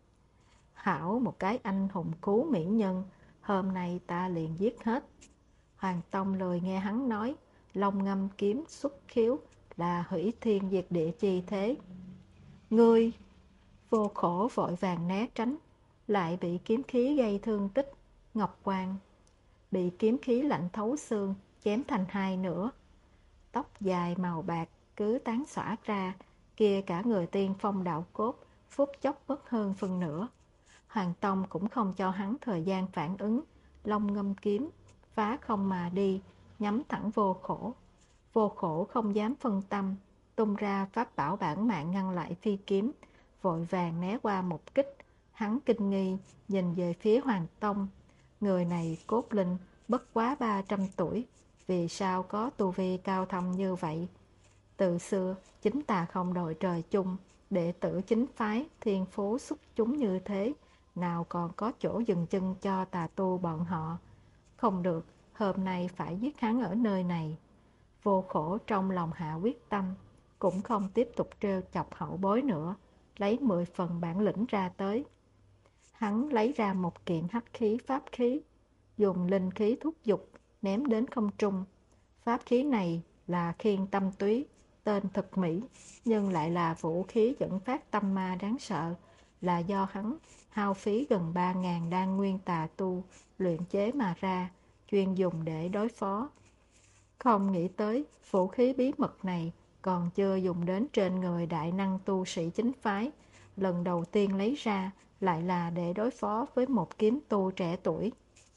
Hảo một cái anh hùng cứu mỹ nhân, hôm nay ta liền giết hết. Hoàng Tông lười nghe hắn nói, long ngâm kiếm xuất khiếu là hủy thiên diệt địa chi thế. Ngươi! Vô khổ vội vàng né tránh, lại bị kiếm khí gây thương tích. Ngọc Quang bị kiếm khí lạnh thấu xương, chém thành hai nửa. Tóc dài màu bạc cứ tán xõa ra, kia cả người tiên phong đạo cốt, phút chốc mất hơn phân nửa. Hoàng Tông cũng không cho hắn thời gian phản ứng, long ngâm kiếm phá không mà đi, nhắm thẳng vô khổ. Vô khổ không dám phân tâm, tung ra pháp bảo bản mạng ngăn lại phi kiếm, vội vàng né qua một kích. Hắn kinh nghi nhìn về phía Hoàng Tông, người này cốt linh bất quá ba trăm tuổi, vì sao có tu vi cao thâm như vậy? Từ xưa chính tà không đội trời chung, đệ tử chính phái thiên phú xuất chúng như thế, nào còn có chỗ dừng chân cho tà tu bọn họ. Không được, hôm nay phải giết hắn ở nơi này. Vô khổ trong lòng hạ quyết tâm, cũng không tiếp tục trêu chọc hậu bối nữa, lấy mười phần bản lĩnh ra tới. Hắn lấy ra một kiện hắc khí pháp khí, dùng linh khí thúc giục, ném đến không trung. Pháp khí này là khiên tâm túy, tên thực mỹ, nhưng lại là vũ khí dẫn phát tâm ma đáng sợ, là do hắn hao phí gần ba ngàn đan nguyên tà tu luyện chế mà ra, chuyên dùng để đối phó. Không nghĩ tới vũ khí bí mật này còn chưa dùng đến trên người đại năng tu sĩ chính phái, lần đầu tiên lấy ra lại là để đối phó với một kiếm tu trẻ tuổi.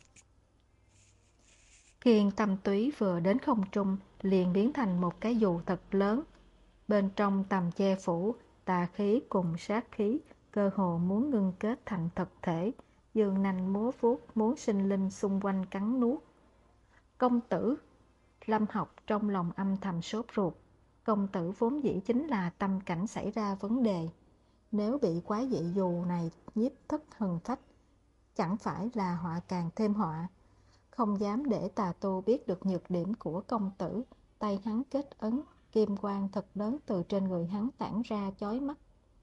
Khiên tâm túy vừa đến không trung liền biến thành một cái dù thật lớn, bên trong tầm che phủ tà khí cùng sát khí, cơ hồ muốn ngưng kết thành thực thể, dương nanh múa vuốt muốn sinh linh xung quanh cắn nuốt. Công tử! Lâm Học trong lòng âm thầm sốt ruột. Công tử vốn dĩ chính là tâm cảnh xảy ra vấn đề, nếu bị quái dị dù này nhiếp thất hần phách, chẳng phải là họa càng thêm họa. Không dám để tà tu biết được nhược điểm của công tử, tay hắn kết ấn, kim quang thật lớn từ trên người hắn tản ra chói mắt.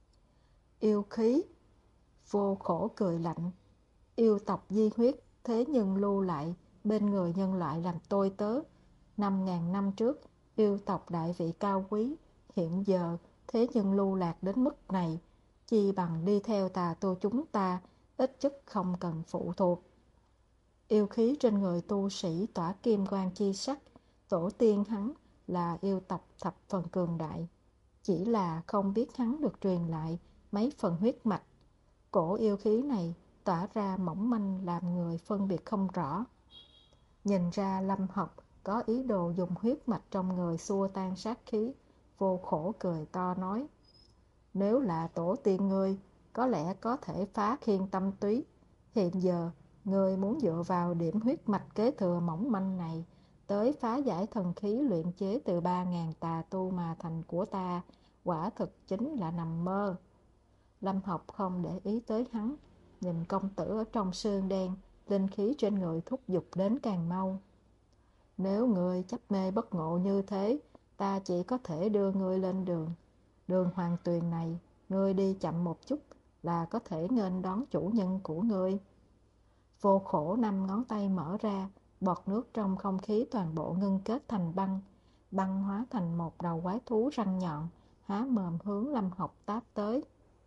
Yêu khí! Vô khổ cười lạnh. Yêu tộc di huyết, thế nhưng lưu lại bên người nhân loại làm tôi tớ. Năm ngàn năm trước, yêu tộc đại vị cao quý, hiện giờ thế nhưng lưu lạc đến mức này, chi bằng đi theo tà tu chúng ta, ít chất không cần phụ thuộc. Yêu khí trên người tu sĩ tỏa kim quang chi sắc, tổ tiên hắn là yêu tộc thập phần cường đại, chỉ là không biết hắn được truyền lại mấy phần huyết mạch. Cổ yêu khí này tỏa ra mỏng manh làm người phân biệt không rõ. Nhìn ra Lâm Học có ý đồ dùng huyết mạch trong người xua tan sát khí, vô khổ cười to nói: nếu là tổ tiên ngươi, có lẽ có thể phá khiên tâm túy. Hiện giờ, ngươi muốn dựa vào điểm huyết mạch kế thừa mỏng manh này, tới phá giải thần khí luyện chế từ ba ngàn tà tu mà thành của ta, quả thực chính là nằm mơ. Lâm Học không để ý tới hắn, nhìn công tử ở trong sương đen, linh khí trên người thúc giục đến càng mau. Nếu ngươi chấp mê bất ngộ như thế, ta chỉ có thể đưa ngươi lên đường. Đường Hoàng Tuyền này, ngươi đi chậm một chút là có thể nghênh đón chủ nhân của ngươi. Vô khổ năm ngón tay mở ra, bọt nước trong không khí toàn bộ ngưng kết thành băng. Băng hóa thành một đầu quái thú răng nhọn, há mồm hướng Lâm Học táp tới.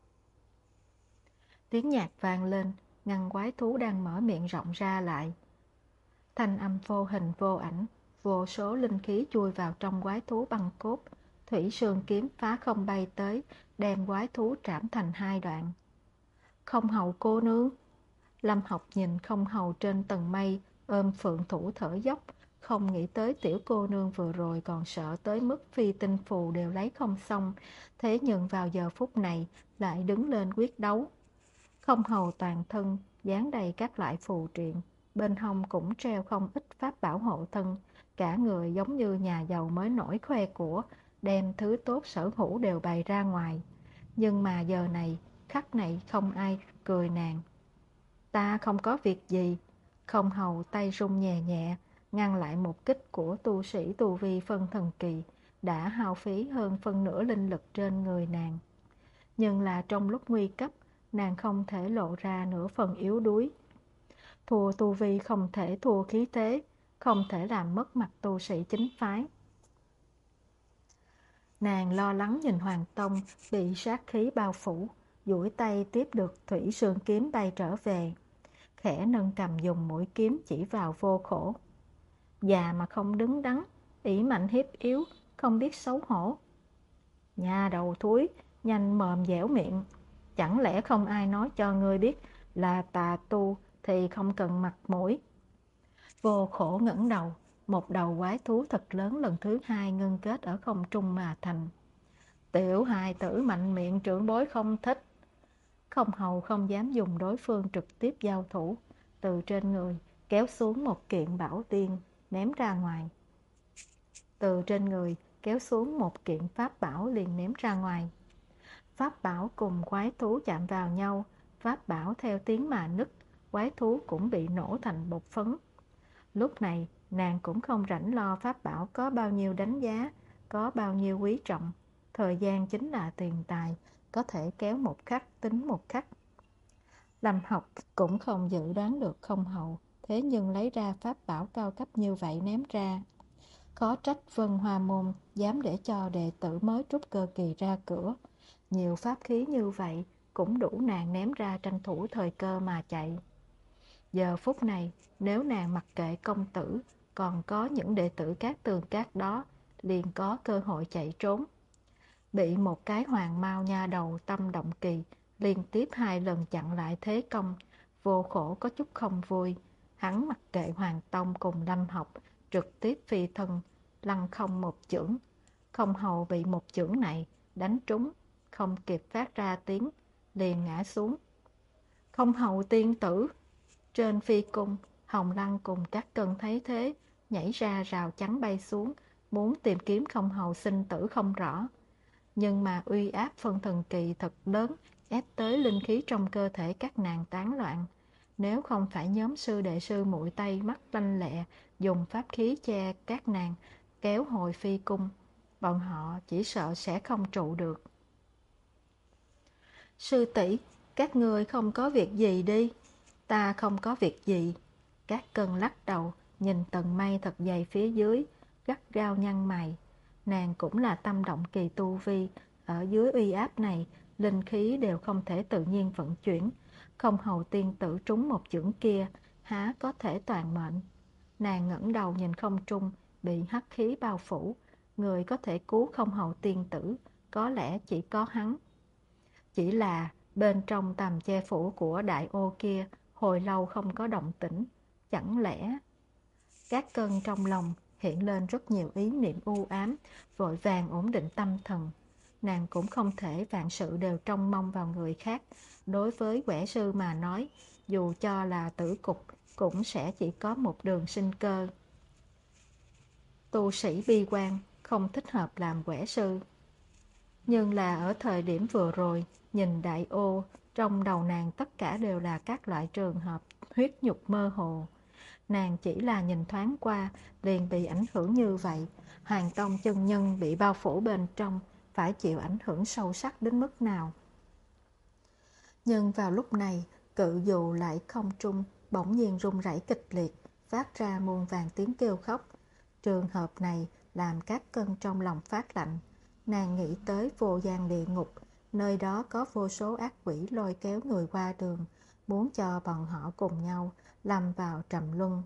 Tiếng nhạc vang lên, ngăn quái thú đang mở miệng rộng ra lại. Thanh âm vô hình vô ảnh, vô số linh khí chui vào trong quái thú băng cốt. Thủy sương kiếm phá không bay tới, đem quái thú trảm thành hai đoạn. Không hầu cô nương! Lâm Học nhìn không hầu trên tầng mây, ôm phượng thủ thở dốc, không nghĩ tới tiểu cô nương vừa rồi còn sợ tới mức phi tinh phù đều lấy không xong, thế nhưng vào giờ phút này lại đứng lên quyết đấu. Không hầu toàn thân dán đầy các loại phù triện, bên hông cũng treo không ít pháp bảo hộ thân, cả người giống như nhà giàu mới nổi khoe của, đem thứ tốt sở hữu đều bày ra ngoài. Nhưng mà giờ này, khắc này không ai cười nàng. Ta không có việc gì. Không hầu tay rung nhẹ nhẹ, ngăn lại một kích của tu sĩ tu vi phân thần kỳ, đã hao phí hơn phân nửa linh lực trên người nàng. Nhưng là trong lúc nguy cấp, nàng không thể lộ ra nửa phần yếu đuối. Thua tu vi không thể thua khí thế, không thể làm mất mặt tu sĩ chính phái. Nàng lo lắng nhìn Hoàng Tông bị sát khí bao phủ, duỗi tay tiếp được thủy sương kiếm bay trở về, khẽ nâng cầm dùng mũi kiếm chỉ vào Vô Khổ. Già mà không đứng đắn, ỷ mạnh hiếp yếu, không biết xấu hổ. Nhà đầu thúi, nhanh mồm dẻo miệng, chẳng lẽ không ai nói cho ngươi biết là tà tu thì không cần mặt mũi. Vô Khổ ngẩng đầu, một đầu quái thú thật lớn lần thứ hai ngưng kết ở không trung mà thành. Tiểu hài tử mạnh miệng trưởng bối không thích. Không hầu không dám dùng đối phương trực tiếp giao thủ, từ trên người kéo xuống một kiện bảo tiên ném ra ngoài. Từ trên người kéo xuống một kiện pháp bảo liền ném ra ngoài. Pháp bảo cùng quái thú chạm vào nhau, pháp bảo theo tiếng mà nứt, quái thú cũng bị nổ thành bột phấn. Lúc này nàng cũng không rảnh lo pháp bảo có bao nhiêu đánh giá, có bao nhiêu quý trọng. Thời gian chính là tiền tài, có thể kéo một khắc tính một khắc. Lâm Học cũng không dự đoán được không hậu, thế nhưng lấy ra pháp bảo cao cấp như vậy ném ra. Khó trách Vân Hoa Môn dám để cho đệ tử mới trúc cơ kỳ ra cửa. Nhiều pháp khí như vậy cũng đủ nàng ném ra tranh thủ thời cơ mà chạy. Giờ phút này, nếu nàng mặc kệ công tử, còn có những đệ tử Cát Tường Cát đó, liền có cơ hội chạy trốn. Bị một cái hoàng mao nha đầu tâm động kỳ liên tiếp hai lần chặn lại thế công, Vô Khổ có chút không vui. Hắn mặc kệ Hoàng Tông cùng Lâm Học, trực tiếp phi thân, lăng không một chưởng. Không hầu bị một chưởng này đánh trúng, không kịp phát ra tiếng, liền ngã xuống. Không hầu tiên tử. Trên phi cung, Hồng Lăng cùng các cân thấy thế, nhảy ra rào chắn bay xuống, muốn tìm kiếm không hầu sinh tử không rõ. Nhưng mà uy áp phân thần kỳ thật lớn, ép tới linh khí trong cơ thể các nàng tán loạn. Nếu không phải nhóm sư đệ sư muội tay mắt lanh lẹ, dùng pháp khí che các nàng, kéo hồi phi cung, bọn họ chỉ sợ sẽ không trụ được. Sư tỷ, các ngươi không có việc gì đi. Ta không có việc gì. Các cân lắc đầu, nhìn tầng mây thật dày phía dưới, gắt gao nhăn mày. Nàng cũng là tâm động kỳ tu vi, ở dưới uy áp này, linh khí đều không thể tự nhiên vận chuyển. Không hầu tiên tử trúng một chưởng kia, há có thể toàn mệnh. Nàng ngẩng đầu nhìn không trung, bị hắc khí bao phủ. Người có thể cứu không hầu tiên tử, có lẽ chỉ có hắn. Chỉ là bên trong tầm che phủ của đại ô kia, hồi lâu không có động tĩnh. Chẳng lẽ... Các cân trong lòng hiện lên rất nhiều ý niệm u ám, vội vàng ổn định tâm thần. Nàng cũng không thể vạn sự đều trông mong vào người khác. Đối với quẻ sư mà nói, dù cho là tử cục, cũng sẽ chỉ có một đường sinh cơ. Tu sĩ bi quan không thích hợp làm quẻ sư. Nhưng là ở thời điểm vừa rồi, nhìn đại ô, trong đầu nàng tất cả đều là các loại trường hợp huyết nhục mơ hồ. Nàng chỉ là nhìn thoáng qua, liền bị ảnh hưởng như vậy. Hoàng Tông chân nhân bị bao phủ bên trong, phải chịu ảnh hưởng sâu sắc đến mức nào. Nhưng vào lúc này, cự dù lại không trung, bỗng nhiên rung rẩy kịch liệt, phát ra muôn vàng tiếng kêu khóc. Trường hợp này làm các cân trong lòng phát lạnh. Nàng nghĩ tới vô gian địa ngục, nơi đó có vô số ác quỷ lôi kéo người qua đường, muốn cho bọn họ cùng nhau lâm vào trầm luân.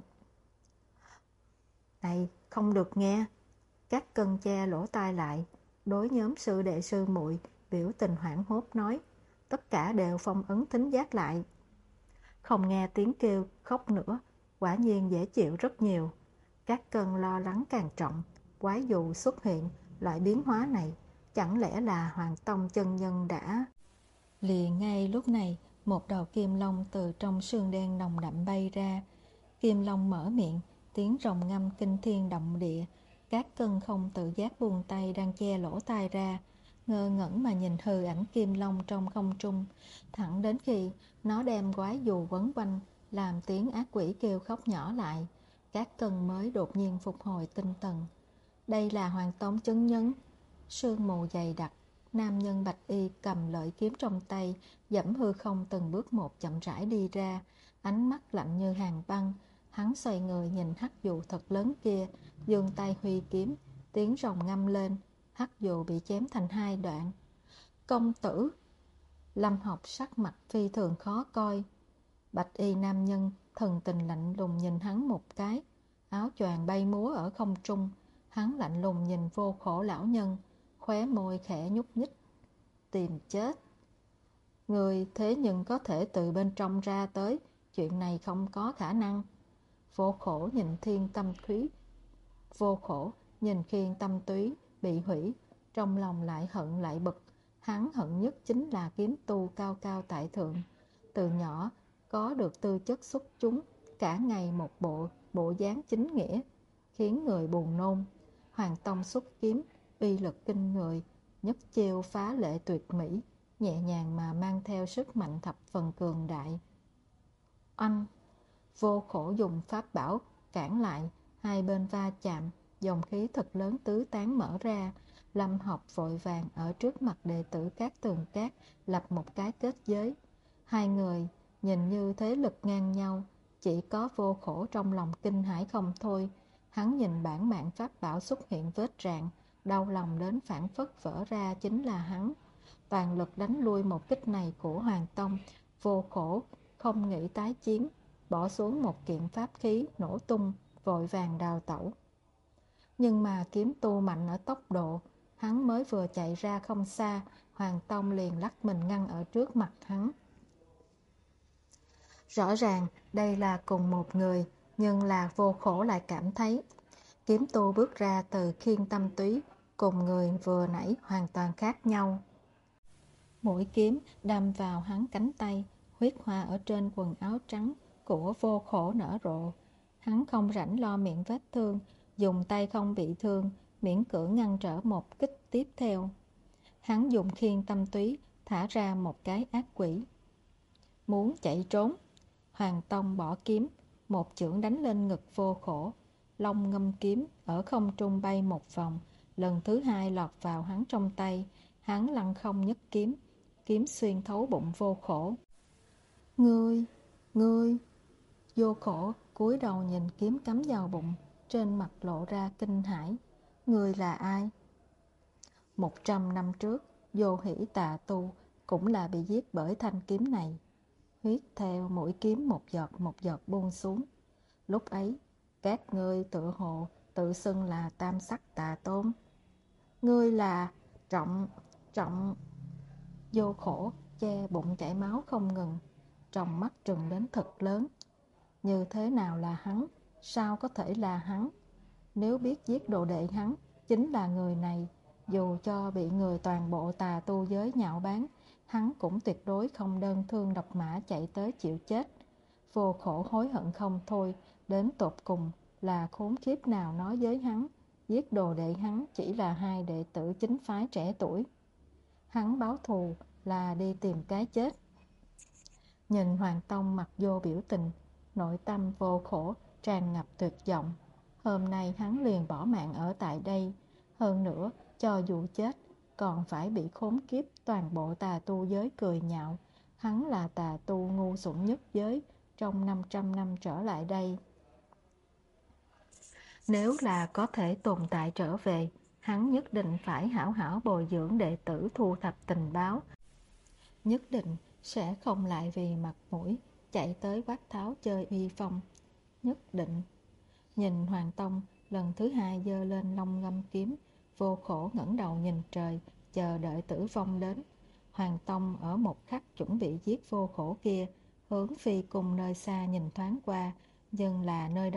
Này, không được nghe. Các cân che lỗ tai lại, đối nhóm sư đệ sư muội biểu tình hoảng hốt nói, tất cả đều phong ấn thính giác lại. Không nghe tiếng kêu khóc nữa, quả nhiên dễ chịu rất nhiều. Các cơn lo lắng càng trọng. Quái dụ xuất hiện, loại biến hóa này chẳng lẽ là Hoàng Tông chân nhân đã... Liền ngay lúc này, một đầu kim long từ trong sương đen nồng đậm bay ra. Kim long mở miệng, tiếng rồng ngâm kinh thiên động địa. Các cân không tự giác buông tay đang che lỗ tai ra, ngơ ngẩn mà nhìn hư ảnh kim long trong không trung, thẳng đến khi nó đem quái dù quấn quanh, làm tiếng ác quỷ kêu khóc nhỏ lại. Các cân mới đột nhiên phục hồi tinh thần. Đây là Hoàng Tông chân nhân. Sương mù dày đặc, nam nhân bạch y cầm lợi kiếm trong tay, dẫm hư không từng bước một chậm rãi đi ra, ánh mắt lạnh như hàng băng. Hắn xoay người nhìn hắc dù thật lớn kia, giương tay huy kiếm, tiếng rồng ngâm lên, hắc dù bị chém thành hai đoạn. Công tử! Lâm Học sắc mặt phi thường khó coi. Bạch y nam nhân thần tình lạnh lùng nhìn hắn một cái, áo choàng bay múa ở không trung. Hắn lạnh lùng nhìn Vô Khổ lão nhân, khóe môi khẽ nhúc nhích. Tìm chết! Người thế nhưng có thể từ bên trong ra tới, chuyện này không có khả năng. Vô Khổ nhìn thiên tâm thúy, Vô Khổ nhìn khiên tâm túy bị hủy, trong lòng lại hận lại bực. Hắn hận nhất chính là kiếm tu cao cao tại thượng, từ nhỏ có được tư chất xuất chúng, cả ngày một bộ bộ dáng chính nghĩa, khiến người buồn nôn. Hoàng Tông xuất kiếm, uy lực kinh người, nhất chiêu phá lệ tuyệt mỹ, nhẹ nhàng mà mang theo sức mạnh thập phần cường đại. Anh! Vô Khổ dùng pháp bảo cản lại, hai bên va chạm, dòng khí thật lớn tứ tán mở ra. Lâm Học vội vàng ở trước mặt đệ tử Cát Tường Cát lập một cái kết giới. Hai người nhìn như thế lực ngang nhau, chỉ có Vô Khổ trong lòng kinh hãi không thôi. Hắn nhìn bản mạng pháp bảo xuất hiện vết rạn, đau lòng đến phản phất vỡ ra chính là hắn. Toàn lực đánh lui một kích này của Hoàng Tông, Vô Khổ không nghĩ tái chiến, bỏ xuống một kiện pháp khí nổ tung, vội vàng đào tẩu. Nhưng mà kiếm tu mạnh ở tốc độ, hắn mới vừa chạy ra không xa, Hoàng Tông liền lắc mình ngăn ở trước mặt hắn. Rõ ràng đây là cùng một người, nhưng là Vô Khổ lại cảm thấy kiếm tu bước ra từ khiên tâm túy cùng người vừa nãy hoàn toàn khác nhau. Mũi kiếm đâm vào hắn cánh tay, huyết hoa ở trên quần áo trắng của Vô Khổ nở rộ. Hắn không rảnh lo miệng vết thương, dùng tay không bị thương, miễn cưỡng ngăn trở một kích tiếp theo. Hắn dùng khiên tâm túy thả ra một cái ác quỷ. Muốn chạy trốn, Hoàng Tông bỏ kiếm, một chưởng đánh lên ngực Vô Khổ. Long ngâm kiếm ở không trung bay một vòng, lần thứ hai lọt vào hắn trong tay. Hắn lăng không nhấc kiếm, kiếm xuyên thấu bụng Vô Khổ. Ngươi, ngươi! Vô Khổ cúi đầu nhìn kiếm cắm vào bụng, trên mặt lộ ra kinh hãi. Ngươi là ai? Một trăm năm trước, Vô Hỷ Tà Tu cũng là bị giết bởi thanh kiếm này. Huyết theo mũi kiếm một giọt một giọt buông xuống. Lúc ấy, các ngươi tự hộ tự xưng là Tam Sắc Tà Tôn. Ngươi là Trọng, Trọng. Vô Khổ che bụng chảy máu không ngừng, trong mắt trừng đến thật lớn. Như thế nào là hắn? Sao có thể là hắn? Nếu biết giết đồ đệ hắn chính là người này, dù cho bị người toàn bộ tà tu giới nhạo báng, hắn cũng tuyệt đối không đơn thương độc mã chạy tới chịu chết. Vô Khổ hối hận không thôi, đến tột cùng là khốn kiếp nào nói với hắn, giết đồ đệ hắn chỉ là hai đệ tử chính phái trẻ tuổi. Hắn báo thù là đi tìm cái chết. Nhìn Hoàng Tông mặt vô biểu tình, nội tâm Vô Khổ tràn ngập tuyệt vọng. Hôm nay hắn liền bỏ mạng ở tại đây, hơn nữa cho dù chết còn phải bị khốn kiếp toàn bộ tà tu giới cười nhạo. Hắn là tà tu ngu xuẩn nhất giới trong năm trăm năm trở lại đây. Nếu là có thể tồn tại trở về, hắn nhất định phải hảo hảo bồi dưỡng đệ tử, thu thập tình báo. Nhất định sẽ không lại vì mặt mũi chạy tới Quát Tháo chơi uy phong. Nhất định. Nhìn Hoàng Tông lần thứ hai giơ lên long ngâm kiếm, Vô Khổ ngẩng đầu nhìn trời, chờ đợi tử vong đến. Hoàng Tông ở một khắc chuẩn bị giết Vô Khổ kia, hướng phi cung nơi xa nhìn thoáng qua, nhưng là nơi đó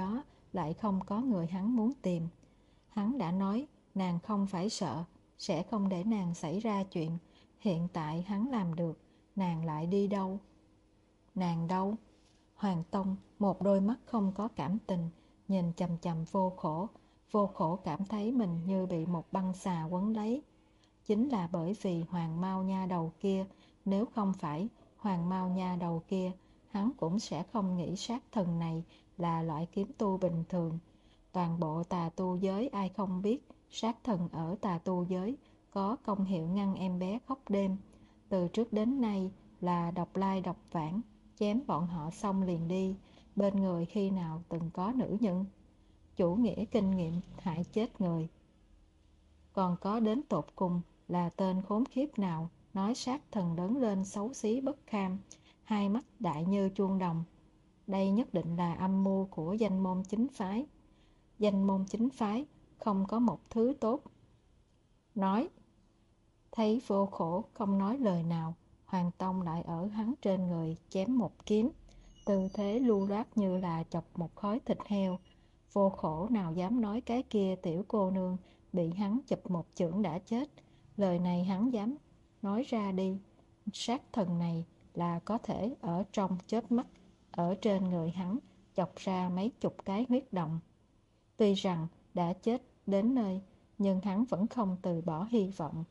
lại không có người hắn muốn tìm. Hắn đã nói nàng không phải sợ, sẽ không để nàng xảy ra chuyện. Hiện tại hắn làm được, nàng lại đi đâu? Nàng đâu? Hoàng Tông một đôi mắt không có cảm tình, nhìn chằm chằm Vô Khổ. Vô Khổ cảm thấy mình như bị một băng xà quấn lấy. Chính là bởi vì Hoàng Mao nha đầu kia, nếu không phải Hoàng Mao nha đầu kia, hắn cũng sẽ không nghĩ sát thần này là loại kiếm tu bình thường. Toàn bộ tà tu giới ai không biết sát thần ở tà tu giới có công hiệu ngăn em bé khóc đêm. Từ trước đến nay là độc lai độc vãng, chém bọn họ xong liền đi, bên người khi nào từng có nữ nhân. Chủ nghĩa kinh nghiệm hại chết người. Còn có đến tột cùng là tên khốn khiếp nào nói sát thần lớn lên xấu xí bất kham, hai mắt đại như chuông đồng. Đây nhất định là âm mưu của danh môn chính phái. Danh môn chính phái không có một thứ tốt nói. Thấy Vô Khổ không nói lời nào, Hoàng Tông lại ở hắn trên người chém một kiếm, tư thế lưu loát như là chọc một khối thịt heo. Vô Khổ nào dám nói cái kia tiểu cô nương bị hắn chụp một chưởng đã chết. Lời này hắn dám nói ra đi. Sát thần này là có thể ở trong chớp mắt ở trên người hắn chọc ra mấy chục cái huyết động. Tuy rằng đã chết đến nơi, nhưng hắn vẫn không từ bỏ hy vọng.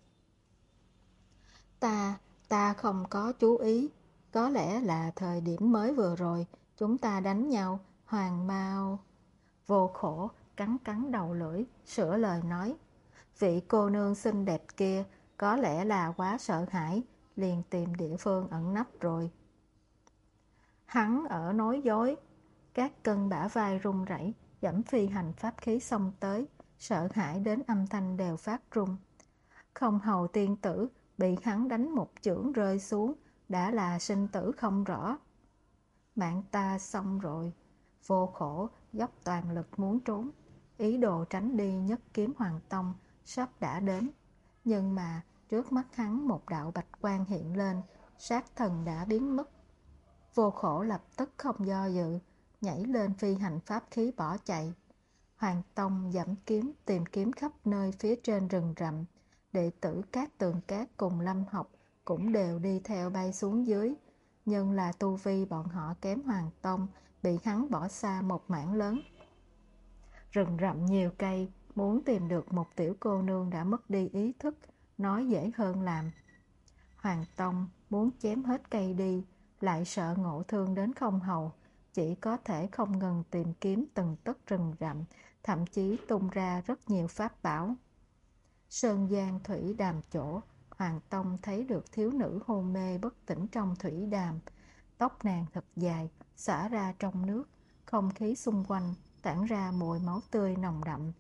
Ta, ta không có chú ý. Có lẽ là thời điểm mới vừa rồi chúng ta đánh nhau, Hoàng Mao. Vô Khổ cắn cắn đầu lưỡi, sửa lời nói. Vị cô nương xinh đẹp kia có lẽ là quá sợ hãi, liền tìm địa phương ẩn nấp rồi. Hắn ở nói dối. Các cân bả vai run rẩy, dẫm phi hành pháp khí xông tới, sợ hãi đến âm thanh đều phát run. Không hầu tiên tử bị hắn đánh một chưởng rơi xuống, đã là sinh tử không rõ. Mạng ta xong rồi. Vô Khổ dốc toàn lực muốn trốn, ý đồ tránh đi nhất kiếm Hoàng Tông sắp đã đến. Nhưng mà trước mắt hắn một đạo bạch quang hiện lên, sát thần đã biến mất. Vô Khổ lập tức không do dự, nhảy lên phi hành pháp khí bỏ chạy. Hoàng Tông giẫm kiếm tìm kiếm khắp nơi phía trên rừng rậm. Đệ tử Cát Tường Cát cùng Lâm Học cũng đều đi theo bay xuống dưới. Nhưng là tu vi bọn họ kém Hoàng Tông, bị hắn bỏ xa một mảng lớn. Rừng rậm nhiều cây, muốn tìm được một tiểu cô nương đã mất đi ý thức, nói dễ hơn làm. Hoàng Tông muốn chém hết cây đi, lại sợ ngộ thương đến không hầu, chỉ có thể không ngừng tìm kiếm từng tấc rừng rậm, thậm chí tung ra rất nhiều pháp bảo. Sơn giang thủy đàm chỗ, Hoàng Tông thấy được thiếu nữ hôn mê bất tỉnh trong thủy đàm. Tóc nàng thật dài, xả ra trong nước, không khí xung quanh tản ra mùi máu tươi nồng đậm.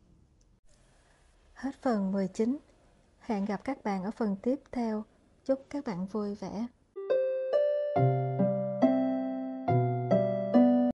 Hết phần mười chín. Hẹn gặp các bạn ở phần tiếp theo. Chúc các bạn vui vẻ.